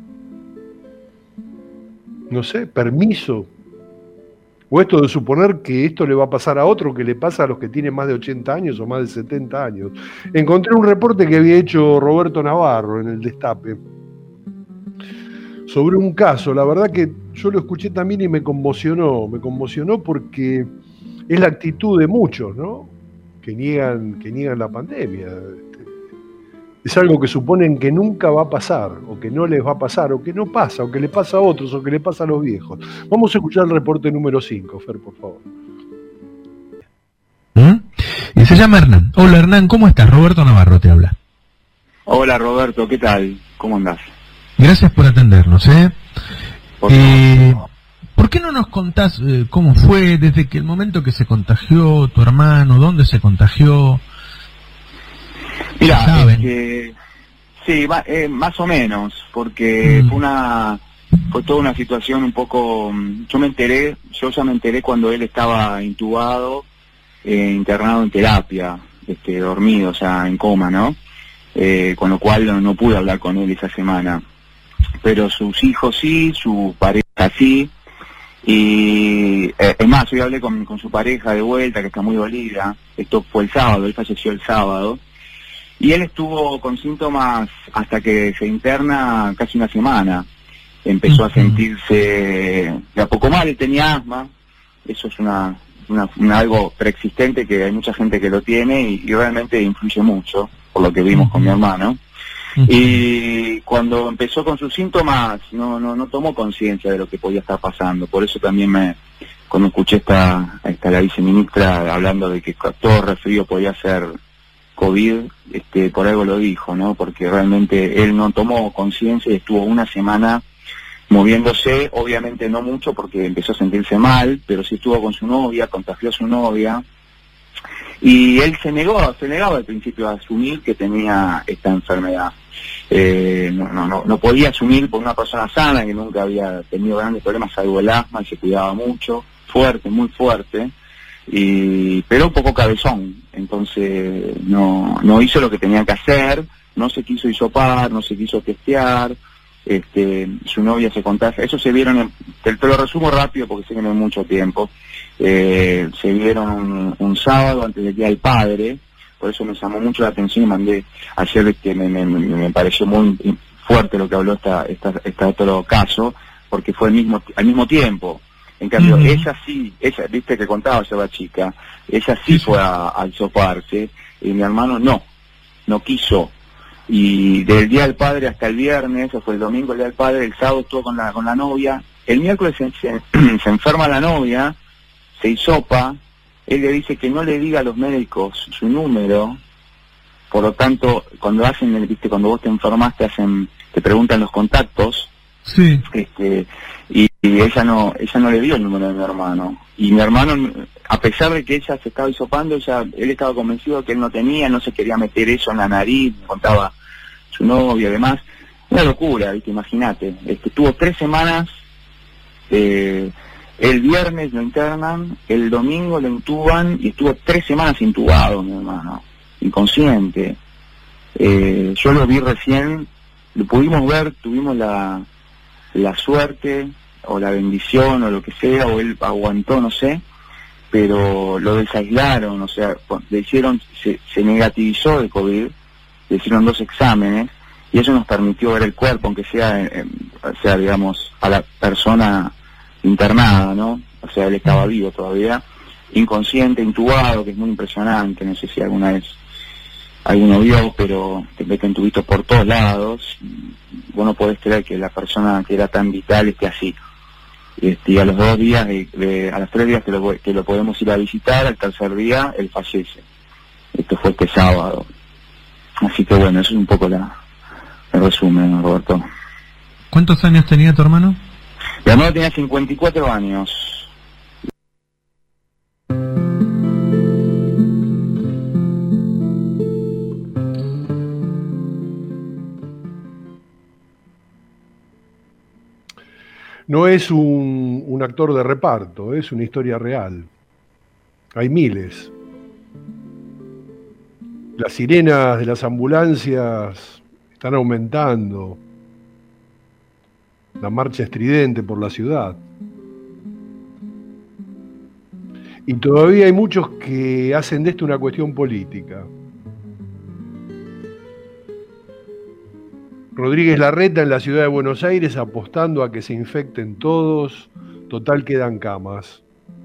no sé, permiso. O esto de suponer que esto le va a pasar a otro que le pasa a los que tienen más de 80 años o más de 70 años. Encontré un reporte que había hecho Roberto Navarro en el Destape sobre un caso. La verdad que yo lo escuché también y me conmocionó porque es la actitud de muchos, ¿no? Que niegan la pandemia. Es algo que suponen que nunca va a pasar, o que no les va a pasar, o que no pasa, o que le pasa a otros, o que le pasa a los viejos. Vamos a escuchar el reporte número 5, Fer, por favor. Y se llama Hernán. Hola Hernán, ¿cómo estás? Roberto Navarro te habla. Hola Roberto, ¿qué tal? ¿Cómo andás? Gracias por atendernos, ¿Por qué no nos contás cómo fue desde que el momento que se contagió tu hermano, dónde se contagió? Mira, sí, más o menos, porque fue toda una situación un poco. Yo ya me enteré cuando él estaba intubado, internado en terapia, dormido, o sea, en coma, ¿no? Con lo cual no pude hablar con él esa semana. Pero sus hijos sí, su pareja sí. Y es más, yo hablé con su pareja de vuelta, que está muy dolida. Esto fue el sábado, él falleció el sábado. Y él estuvo con síntomas hasta que se interna casi una semana. Empezó a sentirse de a poco mal, él tenía asma. Eso es algo preexistente que hay mucha gente que lo tiene y realmente influye mucho, por lo que vimos con mi hermano. Y cuando empezó con sus síntomas no tomó conciencia de lo que podía estar pasando. Por eso también cuando escuché la viceministra hablando de que todo resfrío podía ser COVID, por algo lo dijo, ¿no? Porque realmente él no tomó conciencia y estuvo una semana moviéndose, obviamente no mucho porque empezó a sentirse mal, pero sí estuvo con su novia, contagió a su novia, y él se negaba al principio a asumir que tenía esta enfermedad. No podía asumir por una persona sana que nunca había tenido grandes problemas salvo el asma y se cuidaba mucho, muy fuerte. pero un poco cabezón, entonces no hizo lo que tenía que hacer, no se quiso hisopar, no se quiso testear, su novia se contagia, eso se vieron, te lo resumo rápido porque sé que no hay mucho tiempo, se vieron un sábado antes del Día del Padre, por eso me llamó mucho la atención y mandé ayer, me pareció muy fuerte lo que habló esta otro caso, porque fue al mismo tiempo. En cambio, ella, viste que contaba yo la chica, ella sí fue a hisoparse, y mi hermano no quiso. Y del Día del Padre hasta el viernes, o fue el domingo el Día del Padre, el sábado estuvo con la novia, el miércoles se enferma la novia, se hisopa, él le dice que no le diga a los médicos su número, por lo tanto, cuando cuando vos te enfermas te preguntan los contactos, sí. Y ella no le dio el número de mi hermano. Y mi hermano, a pesar de que ella se estaba hisopando, él estaba convencido de que él no se quería meter eso en la nariz, me contaba su novia y demás. Una locura, ¿viste? Imagínate. Tuvo 3 semanas, el viernes lo internan, el domingo lo intuban y estuvo 3 semanas intubado, mi hermano, inconsciente. Yo lo vi recién, lo pudimos ver, tuvimos la suerte o la bendición o lo que sea, o él aguantó, no sé, pero lo desaislaron, o sea, se negativizó el COVID, le hicieron 2 exámenes y eso nos permitió ver el cuerpo, aunque sea digamos, a la persona internada, ¿no? O sea, él estaba vivo todavía, inconsciente, intubado, que es muy impresionante, no sé si alguna vez alguno vio, pero te meten tubitos por todos lados, vos no podés creer que la persona que era tan vital esté así. Y a los 2 días, a los 3 días que lo podemos ir a visitar, al tercer día él fallece. Esto fue este sábado. Así que bueno, eso es un poco el resumen, Roberto. ¿Cuántos años tenía tu hermano? Mi hermano tenía 54 años. No es un actor de reparto, es una historia real. Hay miles. Las sirenas de las ambulancias están aumentando. La marcha estridente por la ciudad. Y todavía hay muchos que hacen de esto una cuestión política. Rodríguez Larreta en la ciudad de Buenos Aires apostando a que se infecten todos, total quedan camas.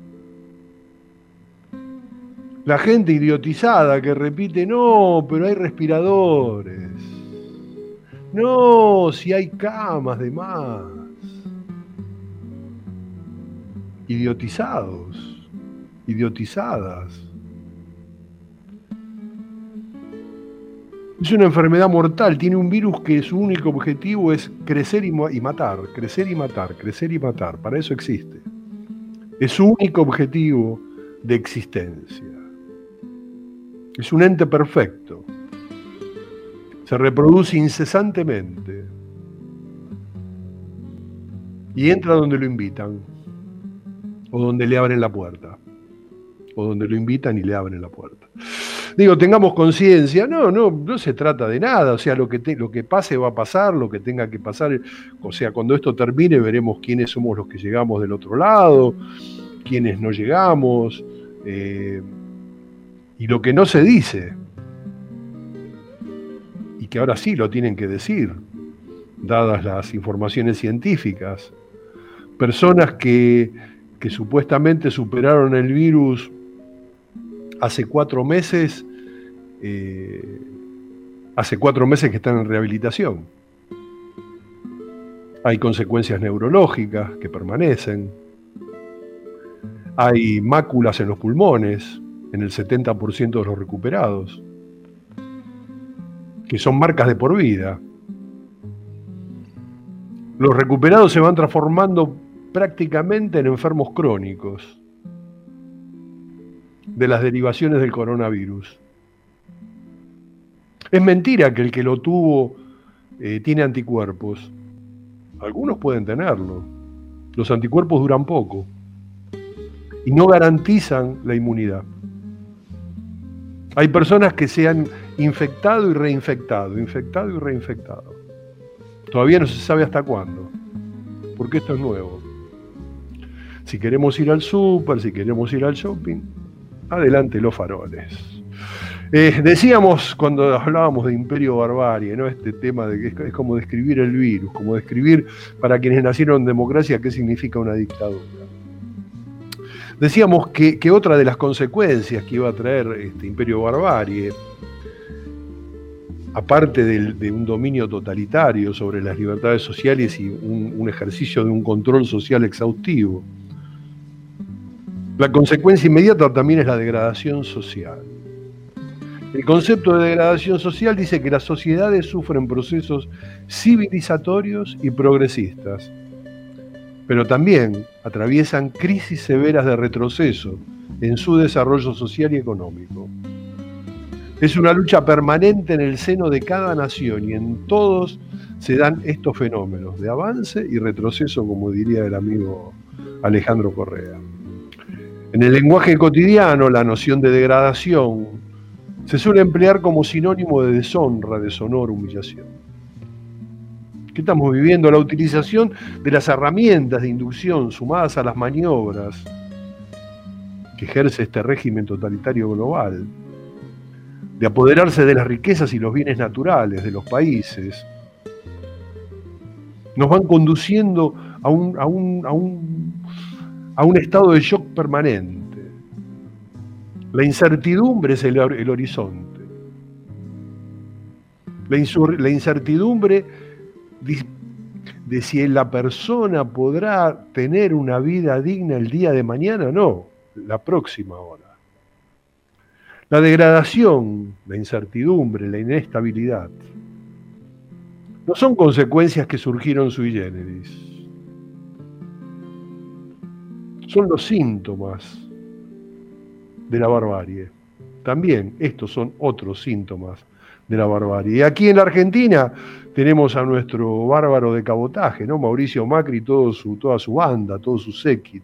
La gente idiotizada que repite, no, pero hay respiradores. No, si hay camas de más. Idiotizados, idiotizadas. Es una enfermedad mortal, tiene un virus que su único objetivo es crecer y matar, crecer y matar, crecer y matar. Para eso existe. Es su único objetivo de existencia. Es un ente perfecto. Se reproduce incesantemente. Y entra donde lo invitan. O donde le abren la puerta. O donde lo invitan y le abren la puerta. Digo, tengamos conciencia, no se trata de nada, o sea, lo que pase va a pasar, lo que tenga que pasar, o sea, cuando esto termine veremos quiénes somos los que llegamos del otro lado, quiénes no llegamos, y lo que no se dice, y que ahora sí lo tienen que decir, dadas las informaciones científicas, personas que supuestamente superaron el virus hace 4 meses, hace 4 meses que están en rehabilitación. Hay consecuencias neurológicas que permanecen. Hay máculas en los pulmones, en el 70% de los recuperados, que son marcas de por vida. Los recuperados se van transformando prácticamente en enfermos crónicos de las derivaciones del coronavirus. Es mentira que el que lo tuvo tiene anticuerpos. Algunos pueden tenerlo. Los anticuerpos duran poco. y no garantizan la inmunidad. Hay personas que se han infectado y reinfectado. Todavía no se sabe hasta cuándo, porque esto es nuevo. Si queremos ir al súper, si queremos ir al shopping, adelante los faroles. Decíamos cuando hablábamos de imperio barbarie, ¿no? Este tema de que es como describir el virus, como describir para quienes nacieron en democracia qué significa una dictadura. Decíamos que otra de las consecuencias que iba a traer este imperio barbarie, aparte de un dominio totalitario sobre las libertades sociales y un ejercicio de un control social exhaustivo, la consecuencia inmediata también es la degradación social. El concepto de degradación social dice que las sociedades sufren procesos civilizatorios y progresistas, pero también atraviesan crisis severas de retroceso en su desarrollo social y económico. Es una lucha permanente en el seno de cada nación y en todos se dan estos fenómenos de avance y retroceso, como diría el amigo Alejandro Correa. En el lenguaje cotidiano, la noción de degradación se suele emplear como sinónimo de deshonra, deshonor, humillación. ¿Qué estamos viviendo? La utilización de las herramientas de inducción sumadas a las maniobras que ejerce este régimen totalitario global, de apoderarse de las riquezas y los bienes naturales de los países, nos van conduciendo a un estado de shock permanente. La incertidumbre es el horizonte. La incertidumbre de si la persona podrá tener una vida digna el día de mañana, no, la próxima hora. La degradación, la incertidumbre, la inestabilidad, no son consecuencias que surgieron sui generis. Son los síntomas de la barbarie. También estos son otros síntomas de la barbarie. Y aquí en la Argentina tenemos a nuestro bárbaro de cabotaje, ¿no? Mauricio Macri, toda su banda, todo su séquito.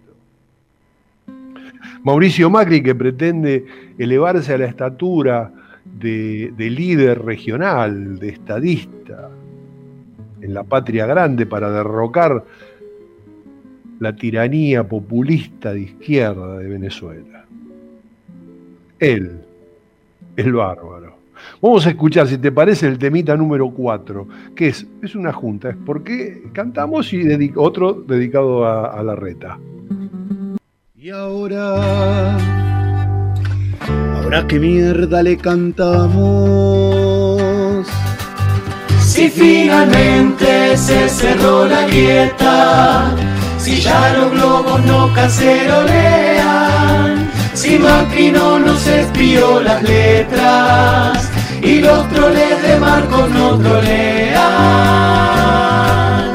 Mauricio Macri, que pretende elevarse a la estatura de líder regional, de estadista en la patria grande para derrocar la tiranía populista de izquierda de Venezuela. Él, el bárbaro. Vamos a escuchar, si te parece, el temita número 4, que es una junta, es porque cantamos y otro dedicado a la reta. Y ahora qué mierda le cantamos. Si finalmente se cerró la grieta, si ya los globos no cacerolean, si Macri no nos espió las letras y los troles de Marcos no trolean.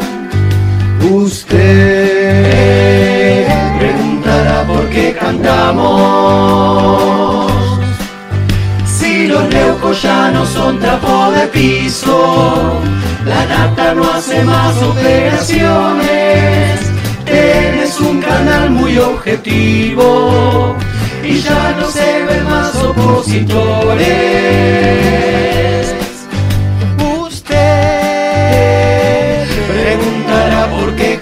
Usted preguntará por qué cantamos, si los leucos ya no son trapo de piso, la nata no hace más operaciones. Tienes un canal muy objetivo y ya no se ven más opositores. Usted preguntará por qué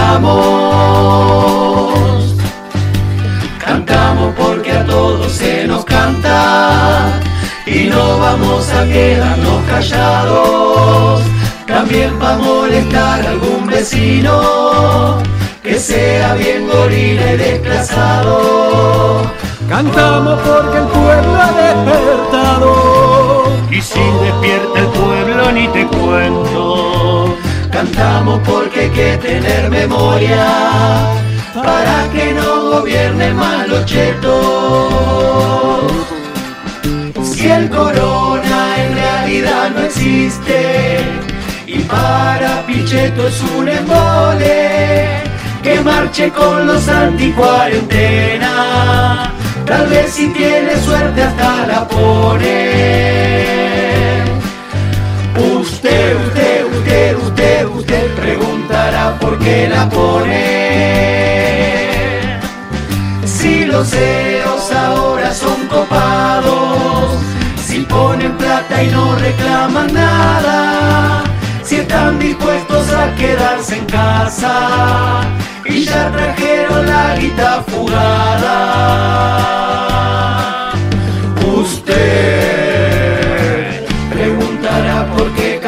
cantamos. Cantamos porque a todos se nos canta y no vamos a quedarnos callados. También para molestar a algún vecino que sea bien gorila y desplazado. Cantamos porque el pueblo ha despertado y si despierta el pueblo ni te cuento. Cantamos porque hay que tener memoria para que no gobierne más los chetos. Si el corona en realidad no existe y para Pichetto es un embole, que marche con los anticuarentena, tal vez si tiene suerte hasta la pone. Usted preguntará por qué la pone. Si los CEOs ahora son copados, si ponen plata y no reclaman nada, si están dispuestos a quedarse en casa y ya trajeron la guita fugada. Usted preguntará por qué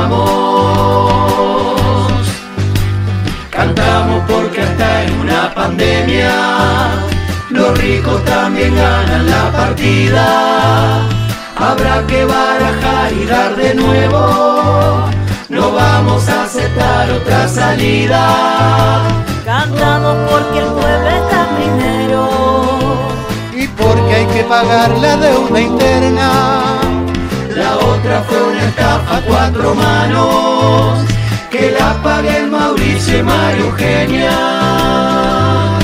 cantamos. Cantamos porque hasta en una pandemia los ricos también ganan la partida. Habrá que barajar y dar de nuevo, no vamos a aceptar otra salida. Cantamos porque el pueblo está primero y porque hay que pagar la deuda interna. La otra fue una estafa a 4 manos, que la pague el Mauricio y María Eugenia.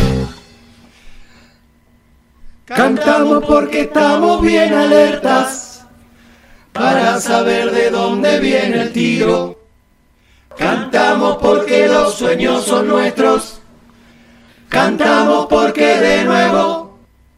Cantamos porque estamos bien alertas para saber de dónde viene el tiro. Cantamos porque los sueños son nuestros. Cantamos porque de nuevo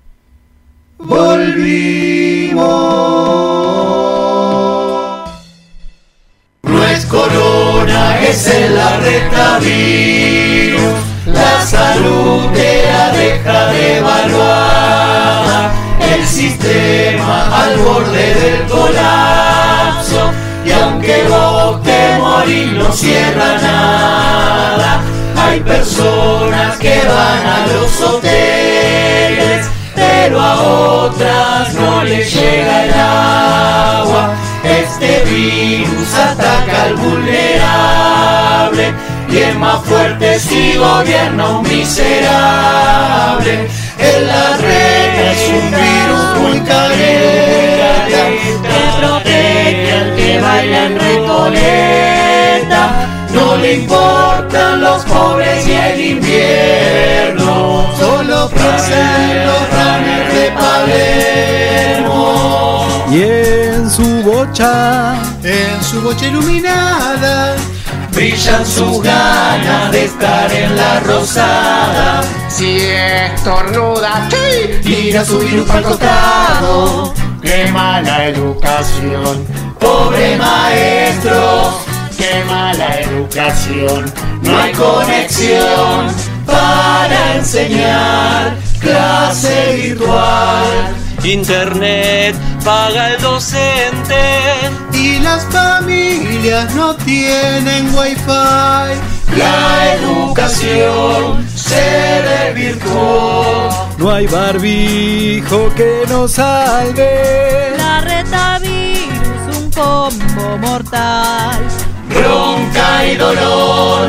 volvimos. No es corona, es el arretavirus. La salud te la deja de evaluar. El sistema al borde del colapso. Y aunque vos te morís no cierra nada. Hay personas que van a los hoteles, pero a otras no les llega el agua. Este virus ataca al vulnerable y es más fuerte si gobierna un miserable. En la red es un virus muy caliente que protege al que baila en Recoleta. No le importan los pobres y el invierno, solo piensa en los runners de Palermo. Y en su bocha iluminada, brillan sus ganas de estar en la rosada. Si estornuda, tira su virus al costado. ¡Qué mala educación! Pobre maestro, ¡qué mala educación! No hay conexión para enseñar, clase virtual. Internet paga el docente y las familias no tienen wifi. La educación se desvirtuó. No hay barbijo que nos salve. La retavirus, un combo mortal. Bronca y dolor,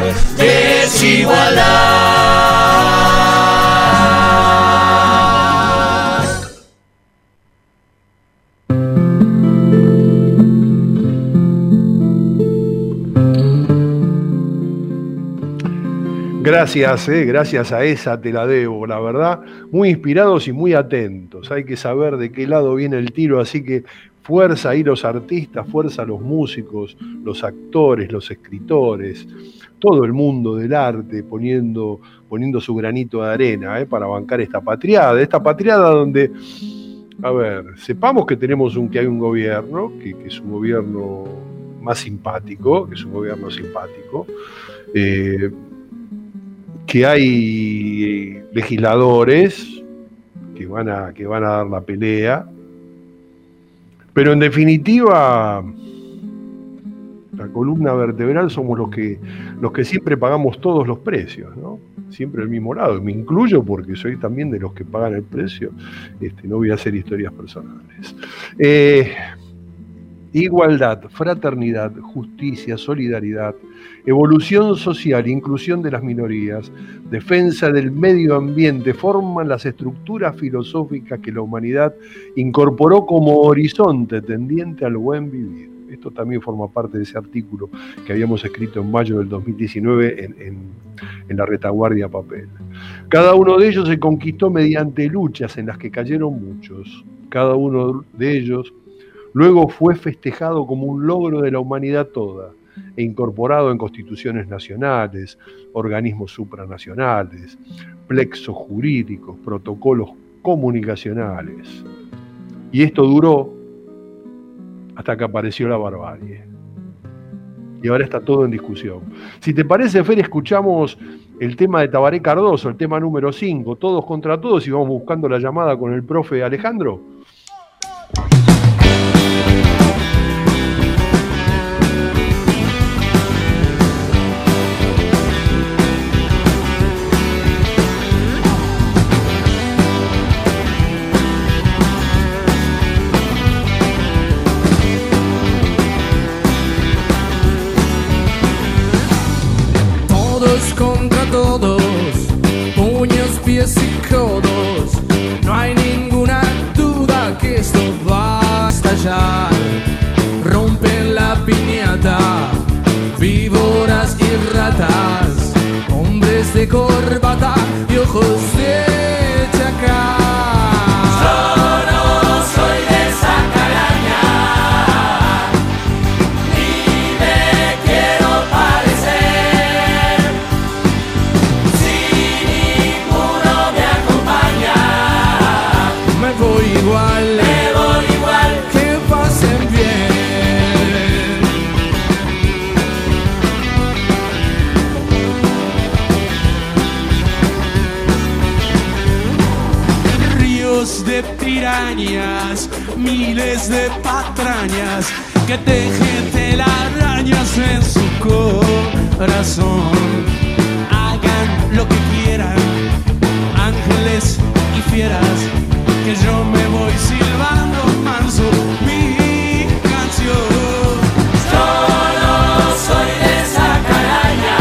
desigualdad. Gracias a esa te la debo, la verdad, muy inspirados y muy atentos. Hay que saber de qué lado viene el tiro, así que fuerza ahí los artistas, fuerza a los músicos, los actores, los escritores, todo el mundo del arte poniendo su granito de arena para bancar esta patriada donde, a ver, sepamos que hay un gobierno, que es un gobierno más simpático, que hay legisladores que van a dar la pelea, pero en definitiva la columna vertebral somos los que siempre pagamos todos los precios, ¿no? Siempre del mismo lado, me incluyo porque soy también de los que pagan el precio, no voy a hacer historias personales. Igualdad, fraternidad, justicia, solidaridad, evolución social, inclusión de las minorías, defensa del medio ambiente, forman las estructuras filosóficas que la humanidad incorporó como horizonte tendiente al buen vivir. Esto también forma parte de ese artículo que habíamos escrito en mayo del 2019 en la Retaguardia Papel. Cada uno de ellos se conquistó mediante luchas en las que cayeron muchos. Cada uno de ellos luego fue festejado como un logro de la humanidad toda e incorporado en constituciones nacionales, organismos supranacionales, plexos jurídicos, protocolos comunicacionales. Y esto duró hasta que apareció la barbarie. Y ahora está todo en discusión. Si te parece, Fer, escuchamos el tema de Tabaré Cardoso, el tema número 5, Todos contra Todos, y vamos buscando la llamada con el profe Alejandro. Contra todos, puños, pies y codos, no hay ninguna duda que esto va a estallar. Rompen la piñata, víboras y ratas, hombres de corbata y ojos de chacal. Yo no soy de esa calaña, ni me quiero parecer. Me voy igual, que pasen bien. Ríos de pirañas, miles de patrañas que tejen telarañas en su corazón. Hagan lo que quieran, ángeles y fieras, que yo me voy silbando manso mi canción. Yo no soy de esa calaña,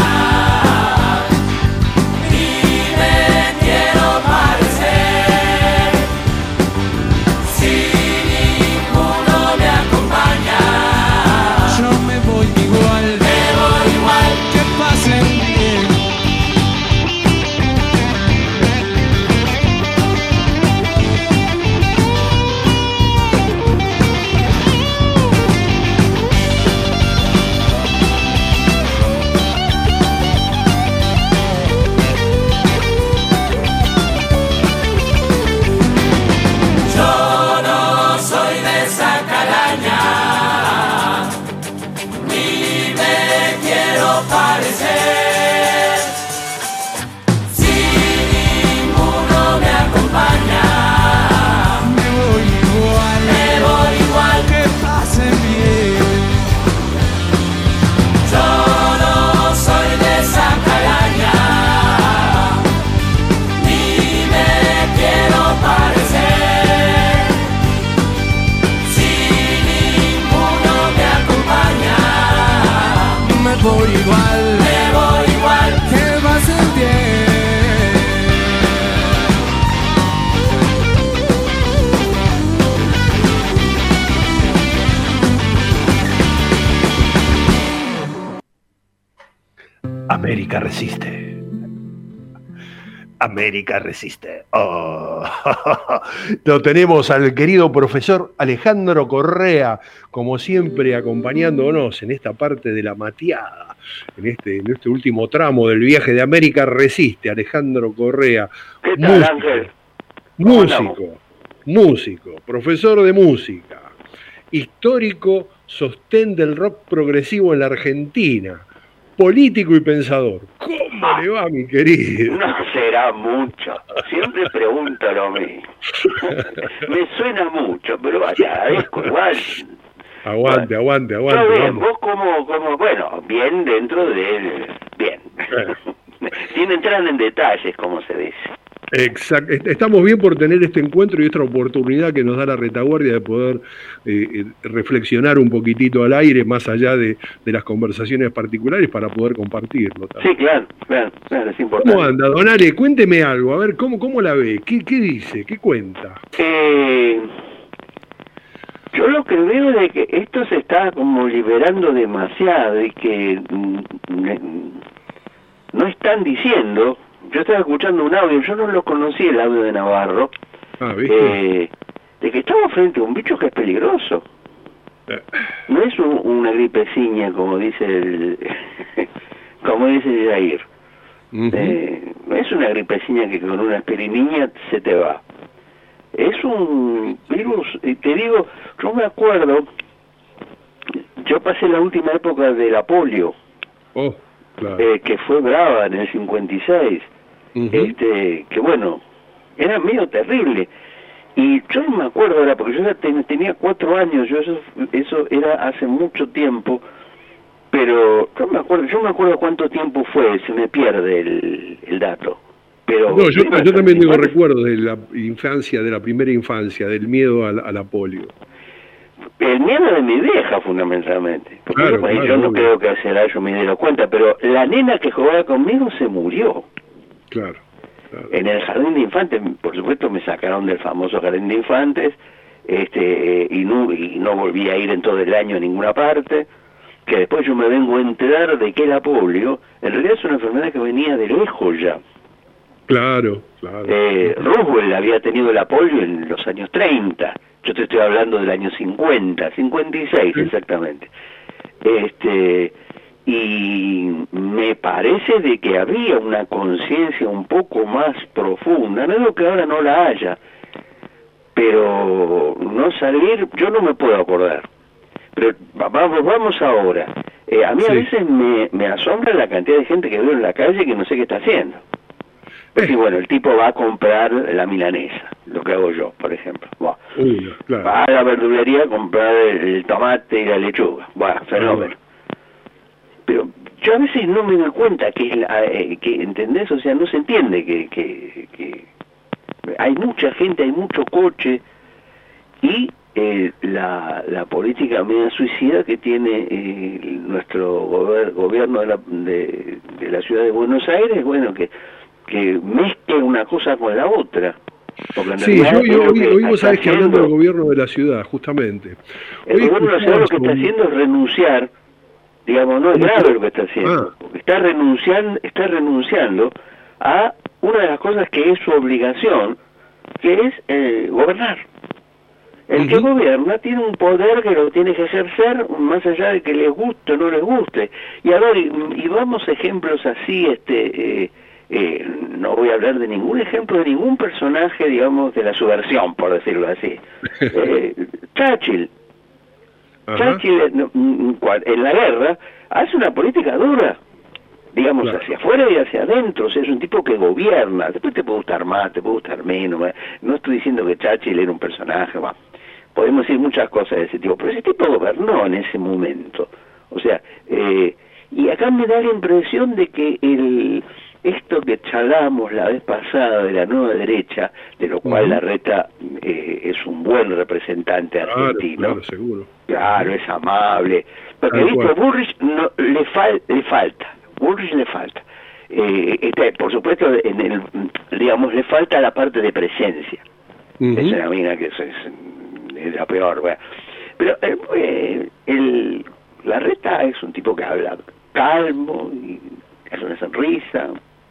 ni me quiero parecer. Si ninguno me acompaña, yo me voy igual, que pasen bien. parecer. Si ninguno me acompaña, me voy igual, que pasen bien. Yo no soy de esa calaña, ni me quiero parecer. Si ninguno me acompaña, me voy igual, que pasen bien. América resiste. América resiste. Oh. Lo tenemos al querido profesor Alejandro Correa, como siempre, acompañándonos en esta parte de la mateada, en este último tramo del viaje de América resiste. Alejandro Correa, ¿qué tal, Ángel? músico, profesor de música, histórico sostén del rock progresivo en la Argentina, político y pensador. ¿Cómo le va, mi querido? No será mucho. Siempre pregunto lo mismo. Me suena mucho, pero vaya, es igual. Aguante. Yo bien, vos como, bueno, bien dentro de... Bien. Sin entrar en detalles, como se dice. Exacto. Estamos bien por tener este encuentro y esta oportunidad que nos da la retaguardia de poder reflexionar un poquitito al aire, más allá de las conversaciones particulares, para poder compartirlo también. Sí, claro, es importante. ¿Cómo anda, don Ale? Cuénteme algo, a ver, ¿cómo la ve? ¿Qué dice? ¿Qué cuenta? Yo lo que veo es que esto se está como liberando demasiado y que no están diciendo... Yo estaba escuchando un audio, yo no lo conocí, el audio de Navarro, de que estamos frente a un bicho que es peligroso. No es una gripeciña, como dice como dice Jair. No es una gripeciña que con una aspiriniña se te va. Es un virus, te digo, yo me acuerdo, yo pasé la última época de la polio, claro. Que fue brava en el 56, que bueno, era medio terrible. Y yo no me acuerdo ahora, porque yo ya tenía 4 años, eso era hace mucho tiempo, pero yo me acuerdo cuánto tiempo fue, se me pierde el dato. Pero no, yo también tengo recuerdos de la infancia, de la primera infancia, del miedo a la polio. El miedo de mi vieja, fundamentalmente. Porque yo no creo que será yo me dé la cuenta, pero la nena que jugaba conmigo se murió. Claro. En el jardín de infantes, por supuesto, me sacaron del famoso jardín de infantes, y no volví a ir en todo el año a ninguna parte, que después yo me vengo a enterar de que la polio, en realidad es una enfermedad que venía de lejos ya. Claro. Roosevelt había tenido la polio en los años 30, yo te estoy hablando del año 50, 56 exactamente. Y me parece de que había una conciencia un poco más profunda, no digo que ahora no la haya, pero no salir, yo no me puedo acordar. Pero vamos ahora. A mí a veces me asombra la cantidad de gente que veo en la calle que no sé qué está haciendo. Y bueno, el tipo va a comprar la milanesa, lo que hago yo, por ejemplo. Claro. Va a la verdulería a comprar el tomate y la lechuga. Fenómeno. Pero yo a veces no me doy cuenta que ¿entendés? O sea, no se entiende que hay mucha gente, hay mucho coche, y la política media suicida que tiene nuestro gobierno de la ciudad de Buenos Aires, bueno, que mezcla una cosa con la otra. Sí, hoy vos sabés que hablando del gobierno de la ciudad, justamente. El gobierno de la ciudad lo que está haciendo es renunciar, digamos, no es grave lo que está haciendo, porque está renunciando a una de las cosas que es su obligación, que es gobernar. El que gobierna tiene un poder que lo tiene que ejercer más allá de que les guste o no les guste. Y a ver, y vamos a ejemplos así, no voy a hablar de ningún ejemplo de ningún personaje, digamos, de la subversión, por decirlo así. Churchill en la guerra hace una política dura, digamos, hacia afuera y hacia adentro. O sea, es un tipo que gobierna. Después te puede gustar más, te puede gustar menos. No estoy diciendo que Churchill era un personaje, podemos decir muchas cosas de ese tipo, pero ese tipo gobernó en ese momento. O sea, y acá me da la impresión de que esto que charlamos la vez pasada de la nueva derecha, de lo cual Larreta es un buen representante argentino. Claro, seguro. Claro, es amable. Porque, ¿viste? Bullrich le falta. Bullrich le falta. Por supuesto, digamos, le falta la parte de presencia. Es una mina que es la peor, pero Larreta es un tipo que habla calmo y hace una sonrisa,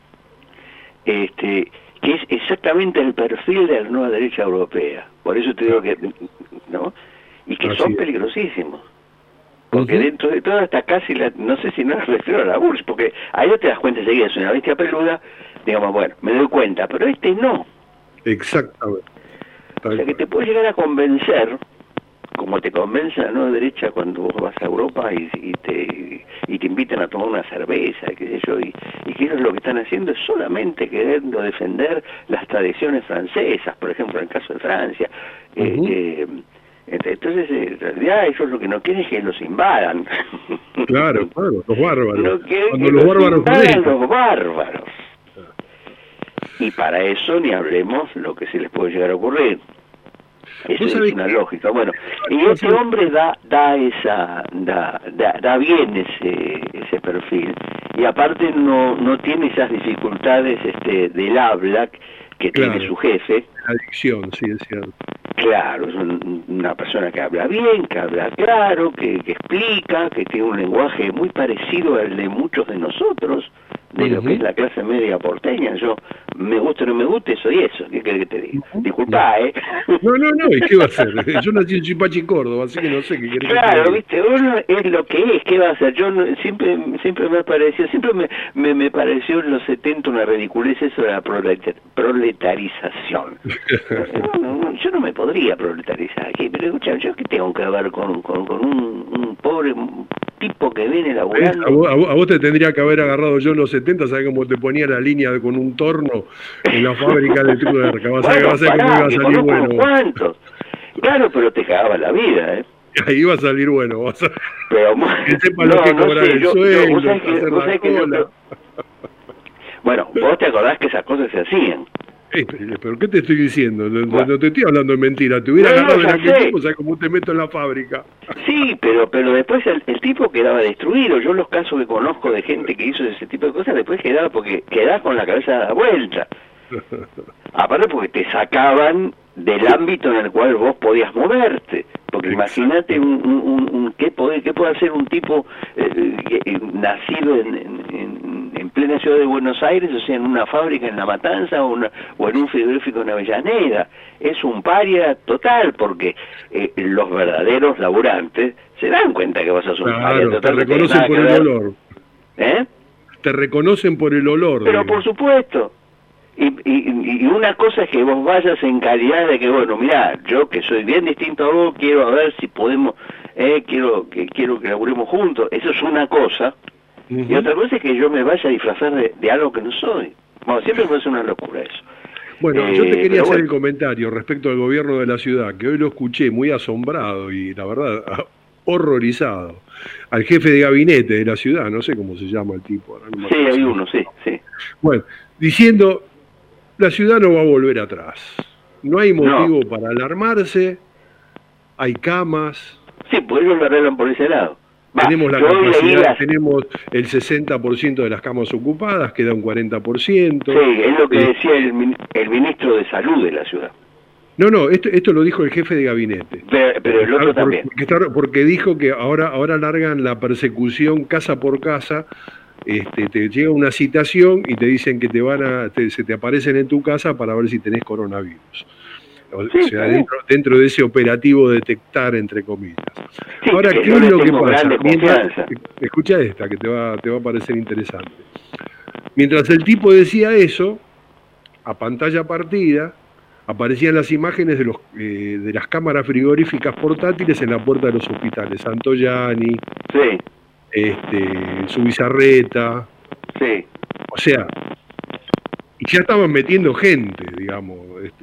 que es exactamente el perfil de la nueva derecha europea. Por eso te digo que, ¿no? Y que son peligrosísimos. Porque dentro de todo hasta casi, no sé si no me refiero a la Bush, porque ahí no te das cuenta enseguida, es una bestia peluda, digamos, bueno, me doy cuenta, pero no. Exactamente. O sea que te puede llegar a convencer, como te convence la nueva derecha cuando vos vas a Europa y te invitan a tomar una cerveza, qué sé yo, y que ellos lo que están haciendo es solamente queriendo defender las tradiciones francesas, por ejemplo, en el caso de Francia. Entonces, en realidad, ellos lo que no quieren es que los invadan. Claro, los bárbaros. No quieren cuando que los bárbaros invadan los bárbaros. Y para eso ni hablemos lo que se les puede llegar a ocurrir. Eso es una lógica. Bueno, y este hombre da bien ese perfil, y aparte no tiene esas dificultades del habla que tiene su jefe. Adicción, sí, es cierto. Claro, es una persona que habla bien, que habla claro, que explica, que tiene un lenguaje muy parecido al de muchos de nosotros, de lo que es la clase media porteña. Yo, me guste o no me guste, soy eso. ¿Qué querés que te diga? Disculpá, ¿eh? No, ¿y qué va a hacer? Yo nací en Chipachi, Córdoba, así que no sé qué querés que te diga. Claro, viste, uno es lo que es, ¿qué va a hacer? Yo siempre me pareció, me pareció en los 70 una ridiculez eso de la proletarización. Yo no me podría proletarizar aquí, pero escucha, yo que tengo que ver con un pobre tipo que viene laburando. A vos te tendría que haber agarrado yo en los 70, ¿sabes cómo te ponía la línea con un torno en la fábrica de Truderca? Vas a ver cómo iba a salir bueno. ¿Cuántos? Claro, pero te cagaba la vida, ¿eh? Ahí va a salir bueno, vas a... Pero, que sepa lo que cobrar el sueldo, hacer la cola. Bueno, vos te acordás que esas cosas se hacían. ¿Pero qué te estoy diciendo? No te estoy hablando de mentira. Te hubiera agarrado en aquel tiempo, ¿sabes cómo te meto en la fábrica? Sí, pero después el tipo quedaba destruido. Yo los casos que conozco de gente que hizo ese tipo de cosas, después quedaba porque quedaba con la cabeza dada vuelta. Aparte porque te sacaban del ámbito en el cual vos podías moverte. Porque imagínate ¿qué puede hacer un tipo nacido en plena ciudad de Buenos Aires, o sea, en una fábrica en La Matanza o en un frigorífico en Avellaneda? Es un paria total, porque los verdaderos laburantes se dan cuenta que vas a ser un paria total. Te reconocen por el olor. ¿Eh? Te reconocen por el olor. Pero digamos. Por supuesto. Y una cosa es que vos vayas en calidad de que, bueno, mirá, yo que soy bien distinto a vos, quiero a ver si podemos, quiero que laburemos juntos. Eso es una cosa. Y otra cosa es que yo me vaya a disfrazar de algo que no soy. Bueno, siempre me parece una locura eso. Bueno, yo te quería hacer el comentario respecto al gobierno de la ciudad, que hoy lo escuché muy asombrado y la verdad horrorizado. Al jefe de gabinete de la ciudad, no sé cómo se llama el tipo. No sí, hay uno, sí. Bueno, diciendo... La ciudad no va a volver atrás. No hay motivo para alarmarse. Hay camas. Sí, pues ellos lo arreglan por ese lado. Tenemos la capacidad, tenemos el 60% de las camas ocupadas, queda un 40%. Sí, es lo que decía el ministro de Salud de la ciudad. No, esto lo dijo el jefe de gabinete. Pero el otro también. Porque dijo que ahora largan la persecución casa por casa. Te llega una citación y te dicen que se te aparecen en tu casa para ver si tenés coronavirus. O sea, dentro de ese operativo detectar, entre comillas. Sí, ahora, ¿qué es lo que pasa? Escucha esta, que te va a parecer interesante. Mientras el tipo decía eso, a pantalla partida, aparecían las imágenes de las cámaras frigoríficas portátiles en la puerta de los hospitales. Santoyani. Sí. Subizarreta. Sí. O sea, y ya estaban metiendo gente, digamos.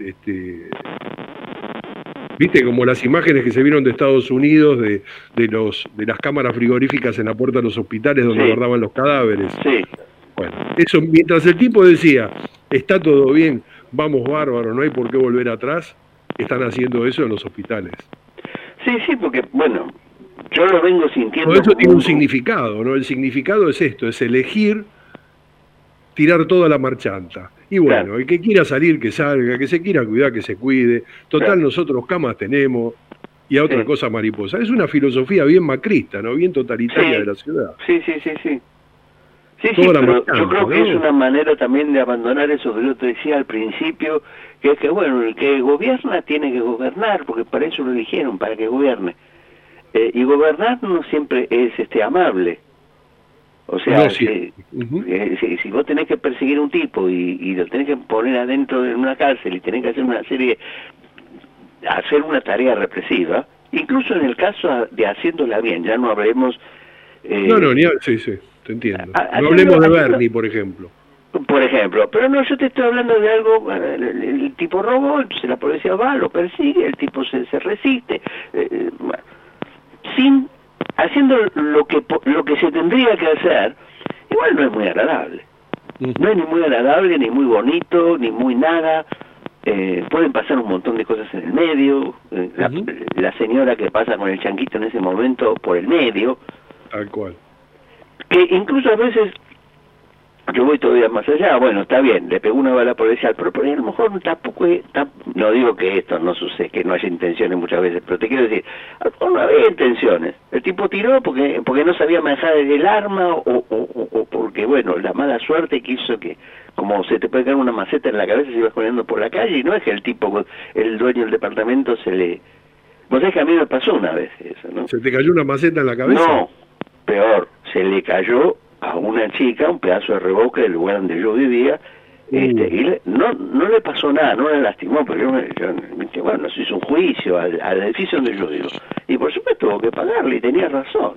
Viste, como las imágenes que se vieron de Estados Unidos de las cámaras frigoríficas en la puerta de los hospitales donde guardaban los cadáveres. Sí. Bueno, eso mientras el tipo decía, está todo bien, vamos bárbaro, no hay por qué volver atrás, están haciendo eso en los hospitales. Sí, porque, bueno, yo lo vengo sintiendo. Eso tiene un significado, ¿no? El significado es esto, es elegir tirar toda la marchanta. Y bueno, el que quiera salir, que salga, que se quiera cuidar, que se cuide. Total, nosotros camas tenemos. Y a otra cosa mariposa. Es una filosofía bien macrista, ¿no? Bien totalitaria de la ciudad. Sí, pero yo creo que es una manera también de abandonar eso que yo te decía al principio, que es que, bueno, el que gobierna tiene que gobernar, porque para eso lo eligieron, para que gobierne. Y gobernar no siempre es amable. O sea, si vos tenés que perseguir a un tipo y lo tenés que poner adentro de una cárcel y tenés que hacer una tarea represiva, incluso en el caso de haciéndola bien, ya no hablemos... sí, te entiendo. No hablemos de Bernie, por ejemplo. Por ejemplo, pero no, yo te estoy hablando de algo, el tipo robó, entonces la policía va, lo persigue, el tipo se resiste, haciendo lo que se tendría que hacer, igual no es muy agradable. No es ni muy agradable, ni muy bonito, ni muy nada. Pueden pasar un montón de cosas en el medio. La señora que pasa con el chanquito en ese momento por el medio. Tal cual. Que incluso a veces yo voy todavía más allá. Bueno, está bien, le pegó una bala policial, pero por ahí a lo mejor tampoco no digo que esto no sucede, que no haya intenciones muchas veces, pero te quiero decir, a lo mejor no había intenciones. El tipo tiró porque no sabía manejar el arma o porque, bueno, la mala suerte que hizo que, como se te puede caer una maceta en la cabeza si vas corriendo por la calle, y no es que el tipo, el dueño del departamento se le... Vos sabés que a mí me pasó una vez eso, ¿no? ¿Se te cayó una maceta en la cabeza? No, peor, se le cayó a una chica un pedazo de reboque del lugar donde yo vivía, y no le pasó nada, no la lastimó, pero bueno, nos hizo un juicio al edificio donde yo vivo, y por supuesto tuvo que pagarle, y tenía razón,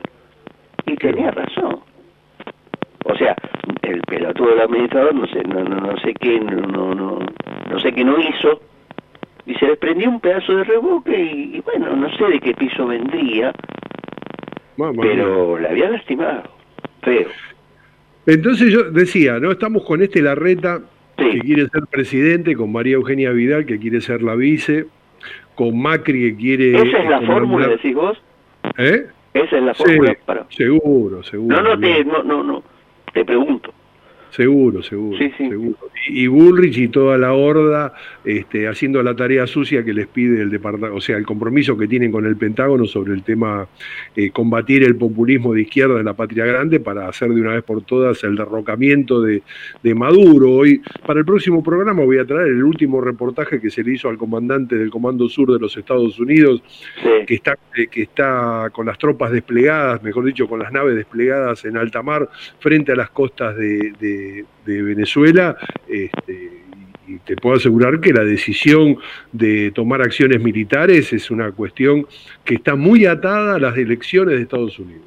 o sea, el pelotudo del administrador no sé qué no hizo, y se le prendió un pedazo de reboque, y bueno, no sé de qué piso vendría, pero la había lastimado, feo. Entonces yo decía, ¿no? Estamos con Larreta, que quiere ser presidente, con María Eugenia Vidal, que quiere ser la vice, con Macri, que quiere... ¿Esa es la fórmula, decís vos? ¿Eh? ¿Esa es la fórmula? Para... Seguro. No, te pregunto. Seguro. Y Bullrich y toda la horda haciendo la tarea sucia que les pide el departamento, o sea, el compromiso que tienen con el Pentágono sobre el tema combatir el populismo de izquierda en la patria grande para hacer de una vez por todas el derrocamiento de Maduro. Hoy, para el próximo programa, voy a traer el último reportaje que se le hizo al comandante del Comando Sur de los Estados Unidos, que está con las tropas desplegadas, mejor dicho, con las naves desplegadas en alta mar frente a las costas de Venezuela, y te puedo asegurar que la decisión de tomar acciones militares es una cuestión que está muy atada a las elecciones de Estados Unidos.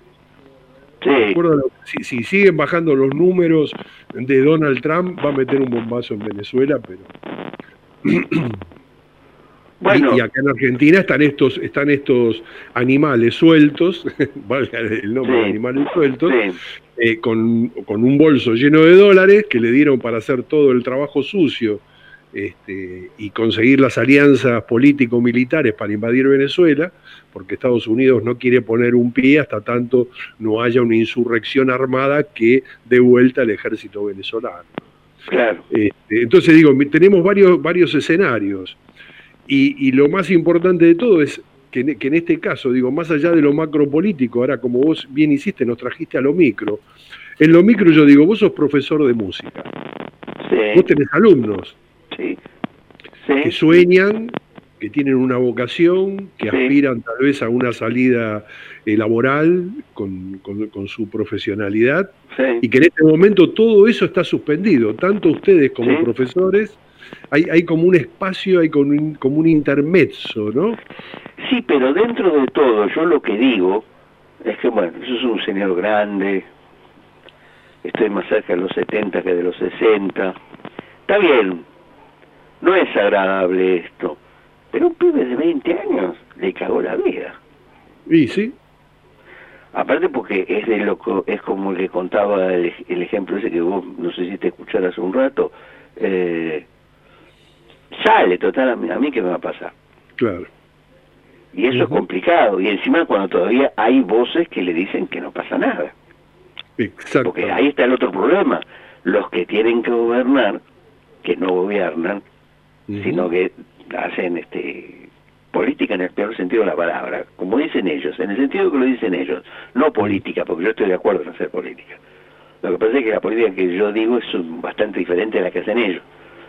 Si siguen bajando los números de Donald Trump, va a meter un bombazo en Venezuela, pero... Bueno. Y acá en Argentina están estos animales sueltos, valga el nombre de animales sueltos, con un bolso lleno de dólares que le dieron para hacer todo el trabajo sucio y conseguir las alianzas político-militares para invadir Venezuela, porque Estados Unidos no quiere poner un pie hasta tanto no haya una insurrección armada que dé vuelta al ejército venezolano. Claro. Entonces digo, tenemos varios escenarios. Y lo más importante de todo es que en este caso, digo, más allá de lo macropolítico, ahora como vos bien hiciste, nos trajiste a lo micro. En lo micro yo digo, vos sos profesor de música. Vos tenés alumnos que sueñan, que tienen una vocación, que aspiran tal vez a una salida laboral con su profesionalidad, y que en este momento todo eso está suspendido, tanto ustedes como profesores. Hay como un espacio, hay como un intermezzo, ¿no? Sí, pero dentro de todo, yo lo que digo es que, bueno, yo soy un señor grande, estoy más cerca de los 70 que de los 60, está bien, no es agradable esto, pero un pibe de 20 años le cagó la vida. Y sí. Aparte porque es como le contaba el ejemplo ese que vos, no sé si te escucharas hace un rato, sale total, a mí qué me va a pasar. Claro. Y eso es complicado, y encima cuando todavía hay voces que le dicen que no pasa nada. Exacto. Porque ahí está el otro problema, los que tienen que gobernar, que no gobiernan, sino que hacen política en el peor sentido de la palabra, como dicen ellos, en el sentido que lo dicen ellos, no política, porque yo estoy de acuerdo en hacer política. Lo que pasa es que la política que yo digo es bastante diferente a la que hacen ellos.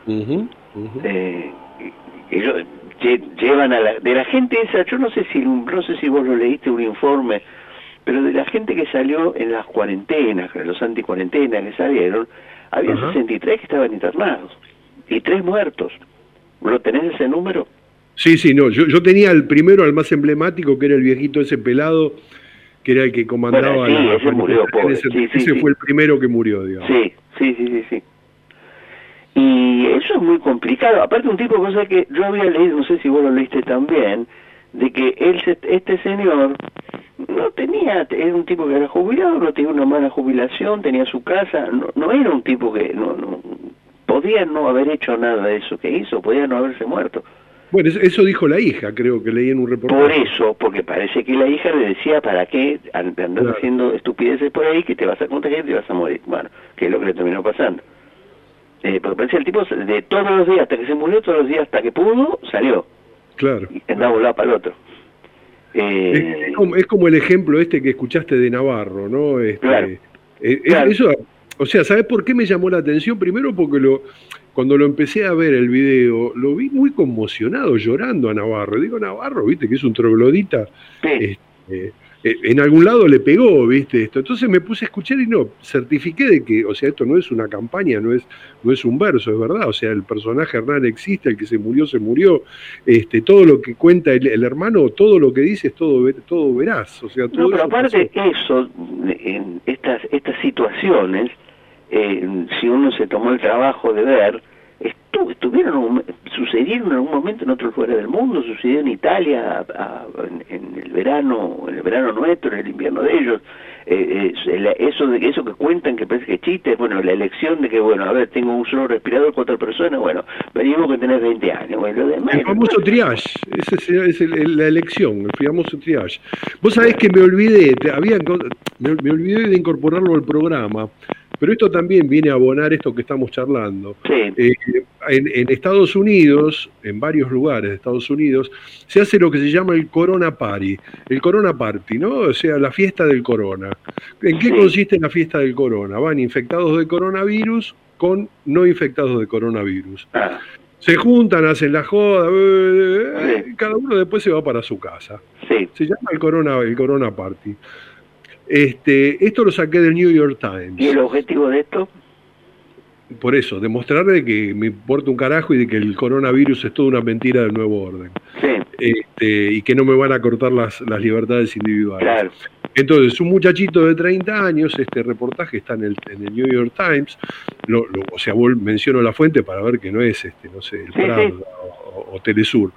Ellos llevan de la gente esa, yo no sé si vos lo leíste, un informe, pero de la gente que salió en las cuarentenas, los anticuarentenas que salieron, había 63 que estaban internados y 3 muertos. ¿Lo tenés ese número? Sí, no, yo tenía el primero, al más emblemático, que era el viejito ese pelado, que era el que comandaba. Bueno, ese murió, pobre. Ese fue el primero que murió, digamos. Sí. Y eso es muy complicado. Aparte, un tipo de cosas que yo había leído, no sé si vos lo leíste también, de que este señor no tenía, era un tipo que era jubilado, no tenía una mala jubilación, tenía su casa, no era un tipo que no podía no haber hecho nada de eso que hizo, podía no haberse muerto. Bueno, eso dijo la hija, creo que leí en un reportaje. Por eso, porque parece que la hija le decía, ¿para qué andar haciendo estupideces por ahí que te vas a contagiar y te vas a morir? Bueno, que es lo que le terminó pasando. Porque parece el tipo de todos los días hasta que se murió, todos los días hasta que pudo, salió. Claro. Y andaba volado para el otro. Es como el ejemplo este que escuchaste de Navarro, ¿no? Claro. Eso, o sea, ¿sabes por qué me llamó la atención? Primero porque cuando lo empecé a ver el video, lo vi muy conmocionado, llorando a Navarro. Digo, Navarro, viste, que es un troglodita. Sí. En algún lado le pegó, viste, esto. Entonces me puse a escuchar y certifiqué de que, o sea, esto no es una campaña, no es un verso, es verdad. O sea, el personaje Hernán existe, el que se murió, todo lo que cuenta el hermano, todo lo que dice es todo veraz. O sea, todo. No, pero aparte eso, en estas situaciones, si uno se tomó el trabajo de ver, sucedieron en algún momento en otros lugares del mundo, sucedió en Italia en el verano nuestro, en el invierno de ellos, eso que cuentan que parece que es chiste, bueno, la elección de que, bueno, a ver, tengo un solo respirador con otra persona, bueno, venimos que tenés 20 años, bueno, lo demás, el famoso triage, esa es la elección, el famoso triage. Vos sabés que me olvidé de incorporarlo al programa, pero esto también viene a abonar esto que estamos charlando. Sí. En Estados Unidos, en varios lugares de Estados Unidos, se hace lo que se llama el Corona Party. El Corona Party, ¿no? O sea, la fiesta del corona. ¿En qué consiste la fiesta del corona? Van infectados de coronavirus con no infectados de coronavirus. Se juntan, hacen la joda, cada uno después se va para su casa. Sí. Se llama el Corona Party. Esto lo saqué del New York Times. ¿Y el objetivo de esto? Por eso, demostrar de que me importa un carajo y de que el coronavirus es toda una mentira del nuevo orden. Sí. Y que no me van a cortar las libertades individuales. Claro. Entonces, un muchachito de 30 años, este reportaje está en el New York Times, o sea, menciono la fuente para ver que no es, no sé, el Prado o Telesur.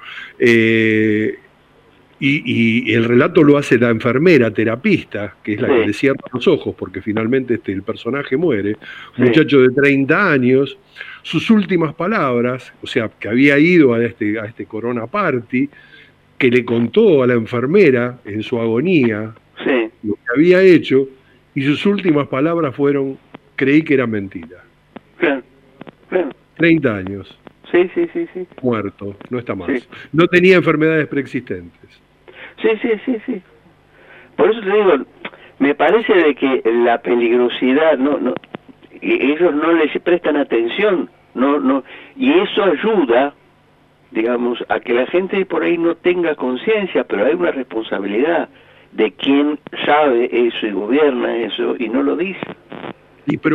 Y el relato lo hace la enfermera terapista, que es la que le cierra los ojos, porque finalmente el personaje muere. Un muchacho de 30 años, sus últimas palabras, o sea, que había ido a este Corona Party, que le contó a la enfermera en su agonía lo que había hecho, y sus últimas palabras fueron: creí que era mentira. Claro. 30 años. Sí. Muerto, no está más. Sí. No tenía enfermedades preexistentes. Sí. Por eso te digo, me parece de que la peligrosidad, ellos no les prestan atención, y eso ayuda, digamos, a que la gente por ahí no tenga conciencia, pero hay una responsabilidad de quien sabe eso y gobierna eso y no lo dice. Pero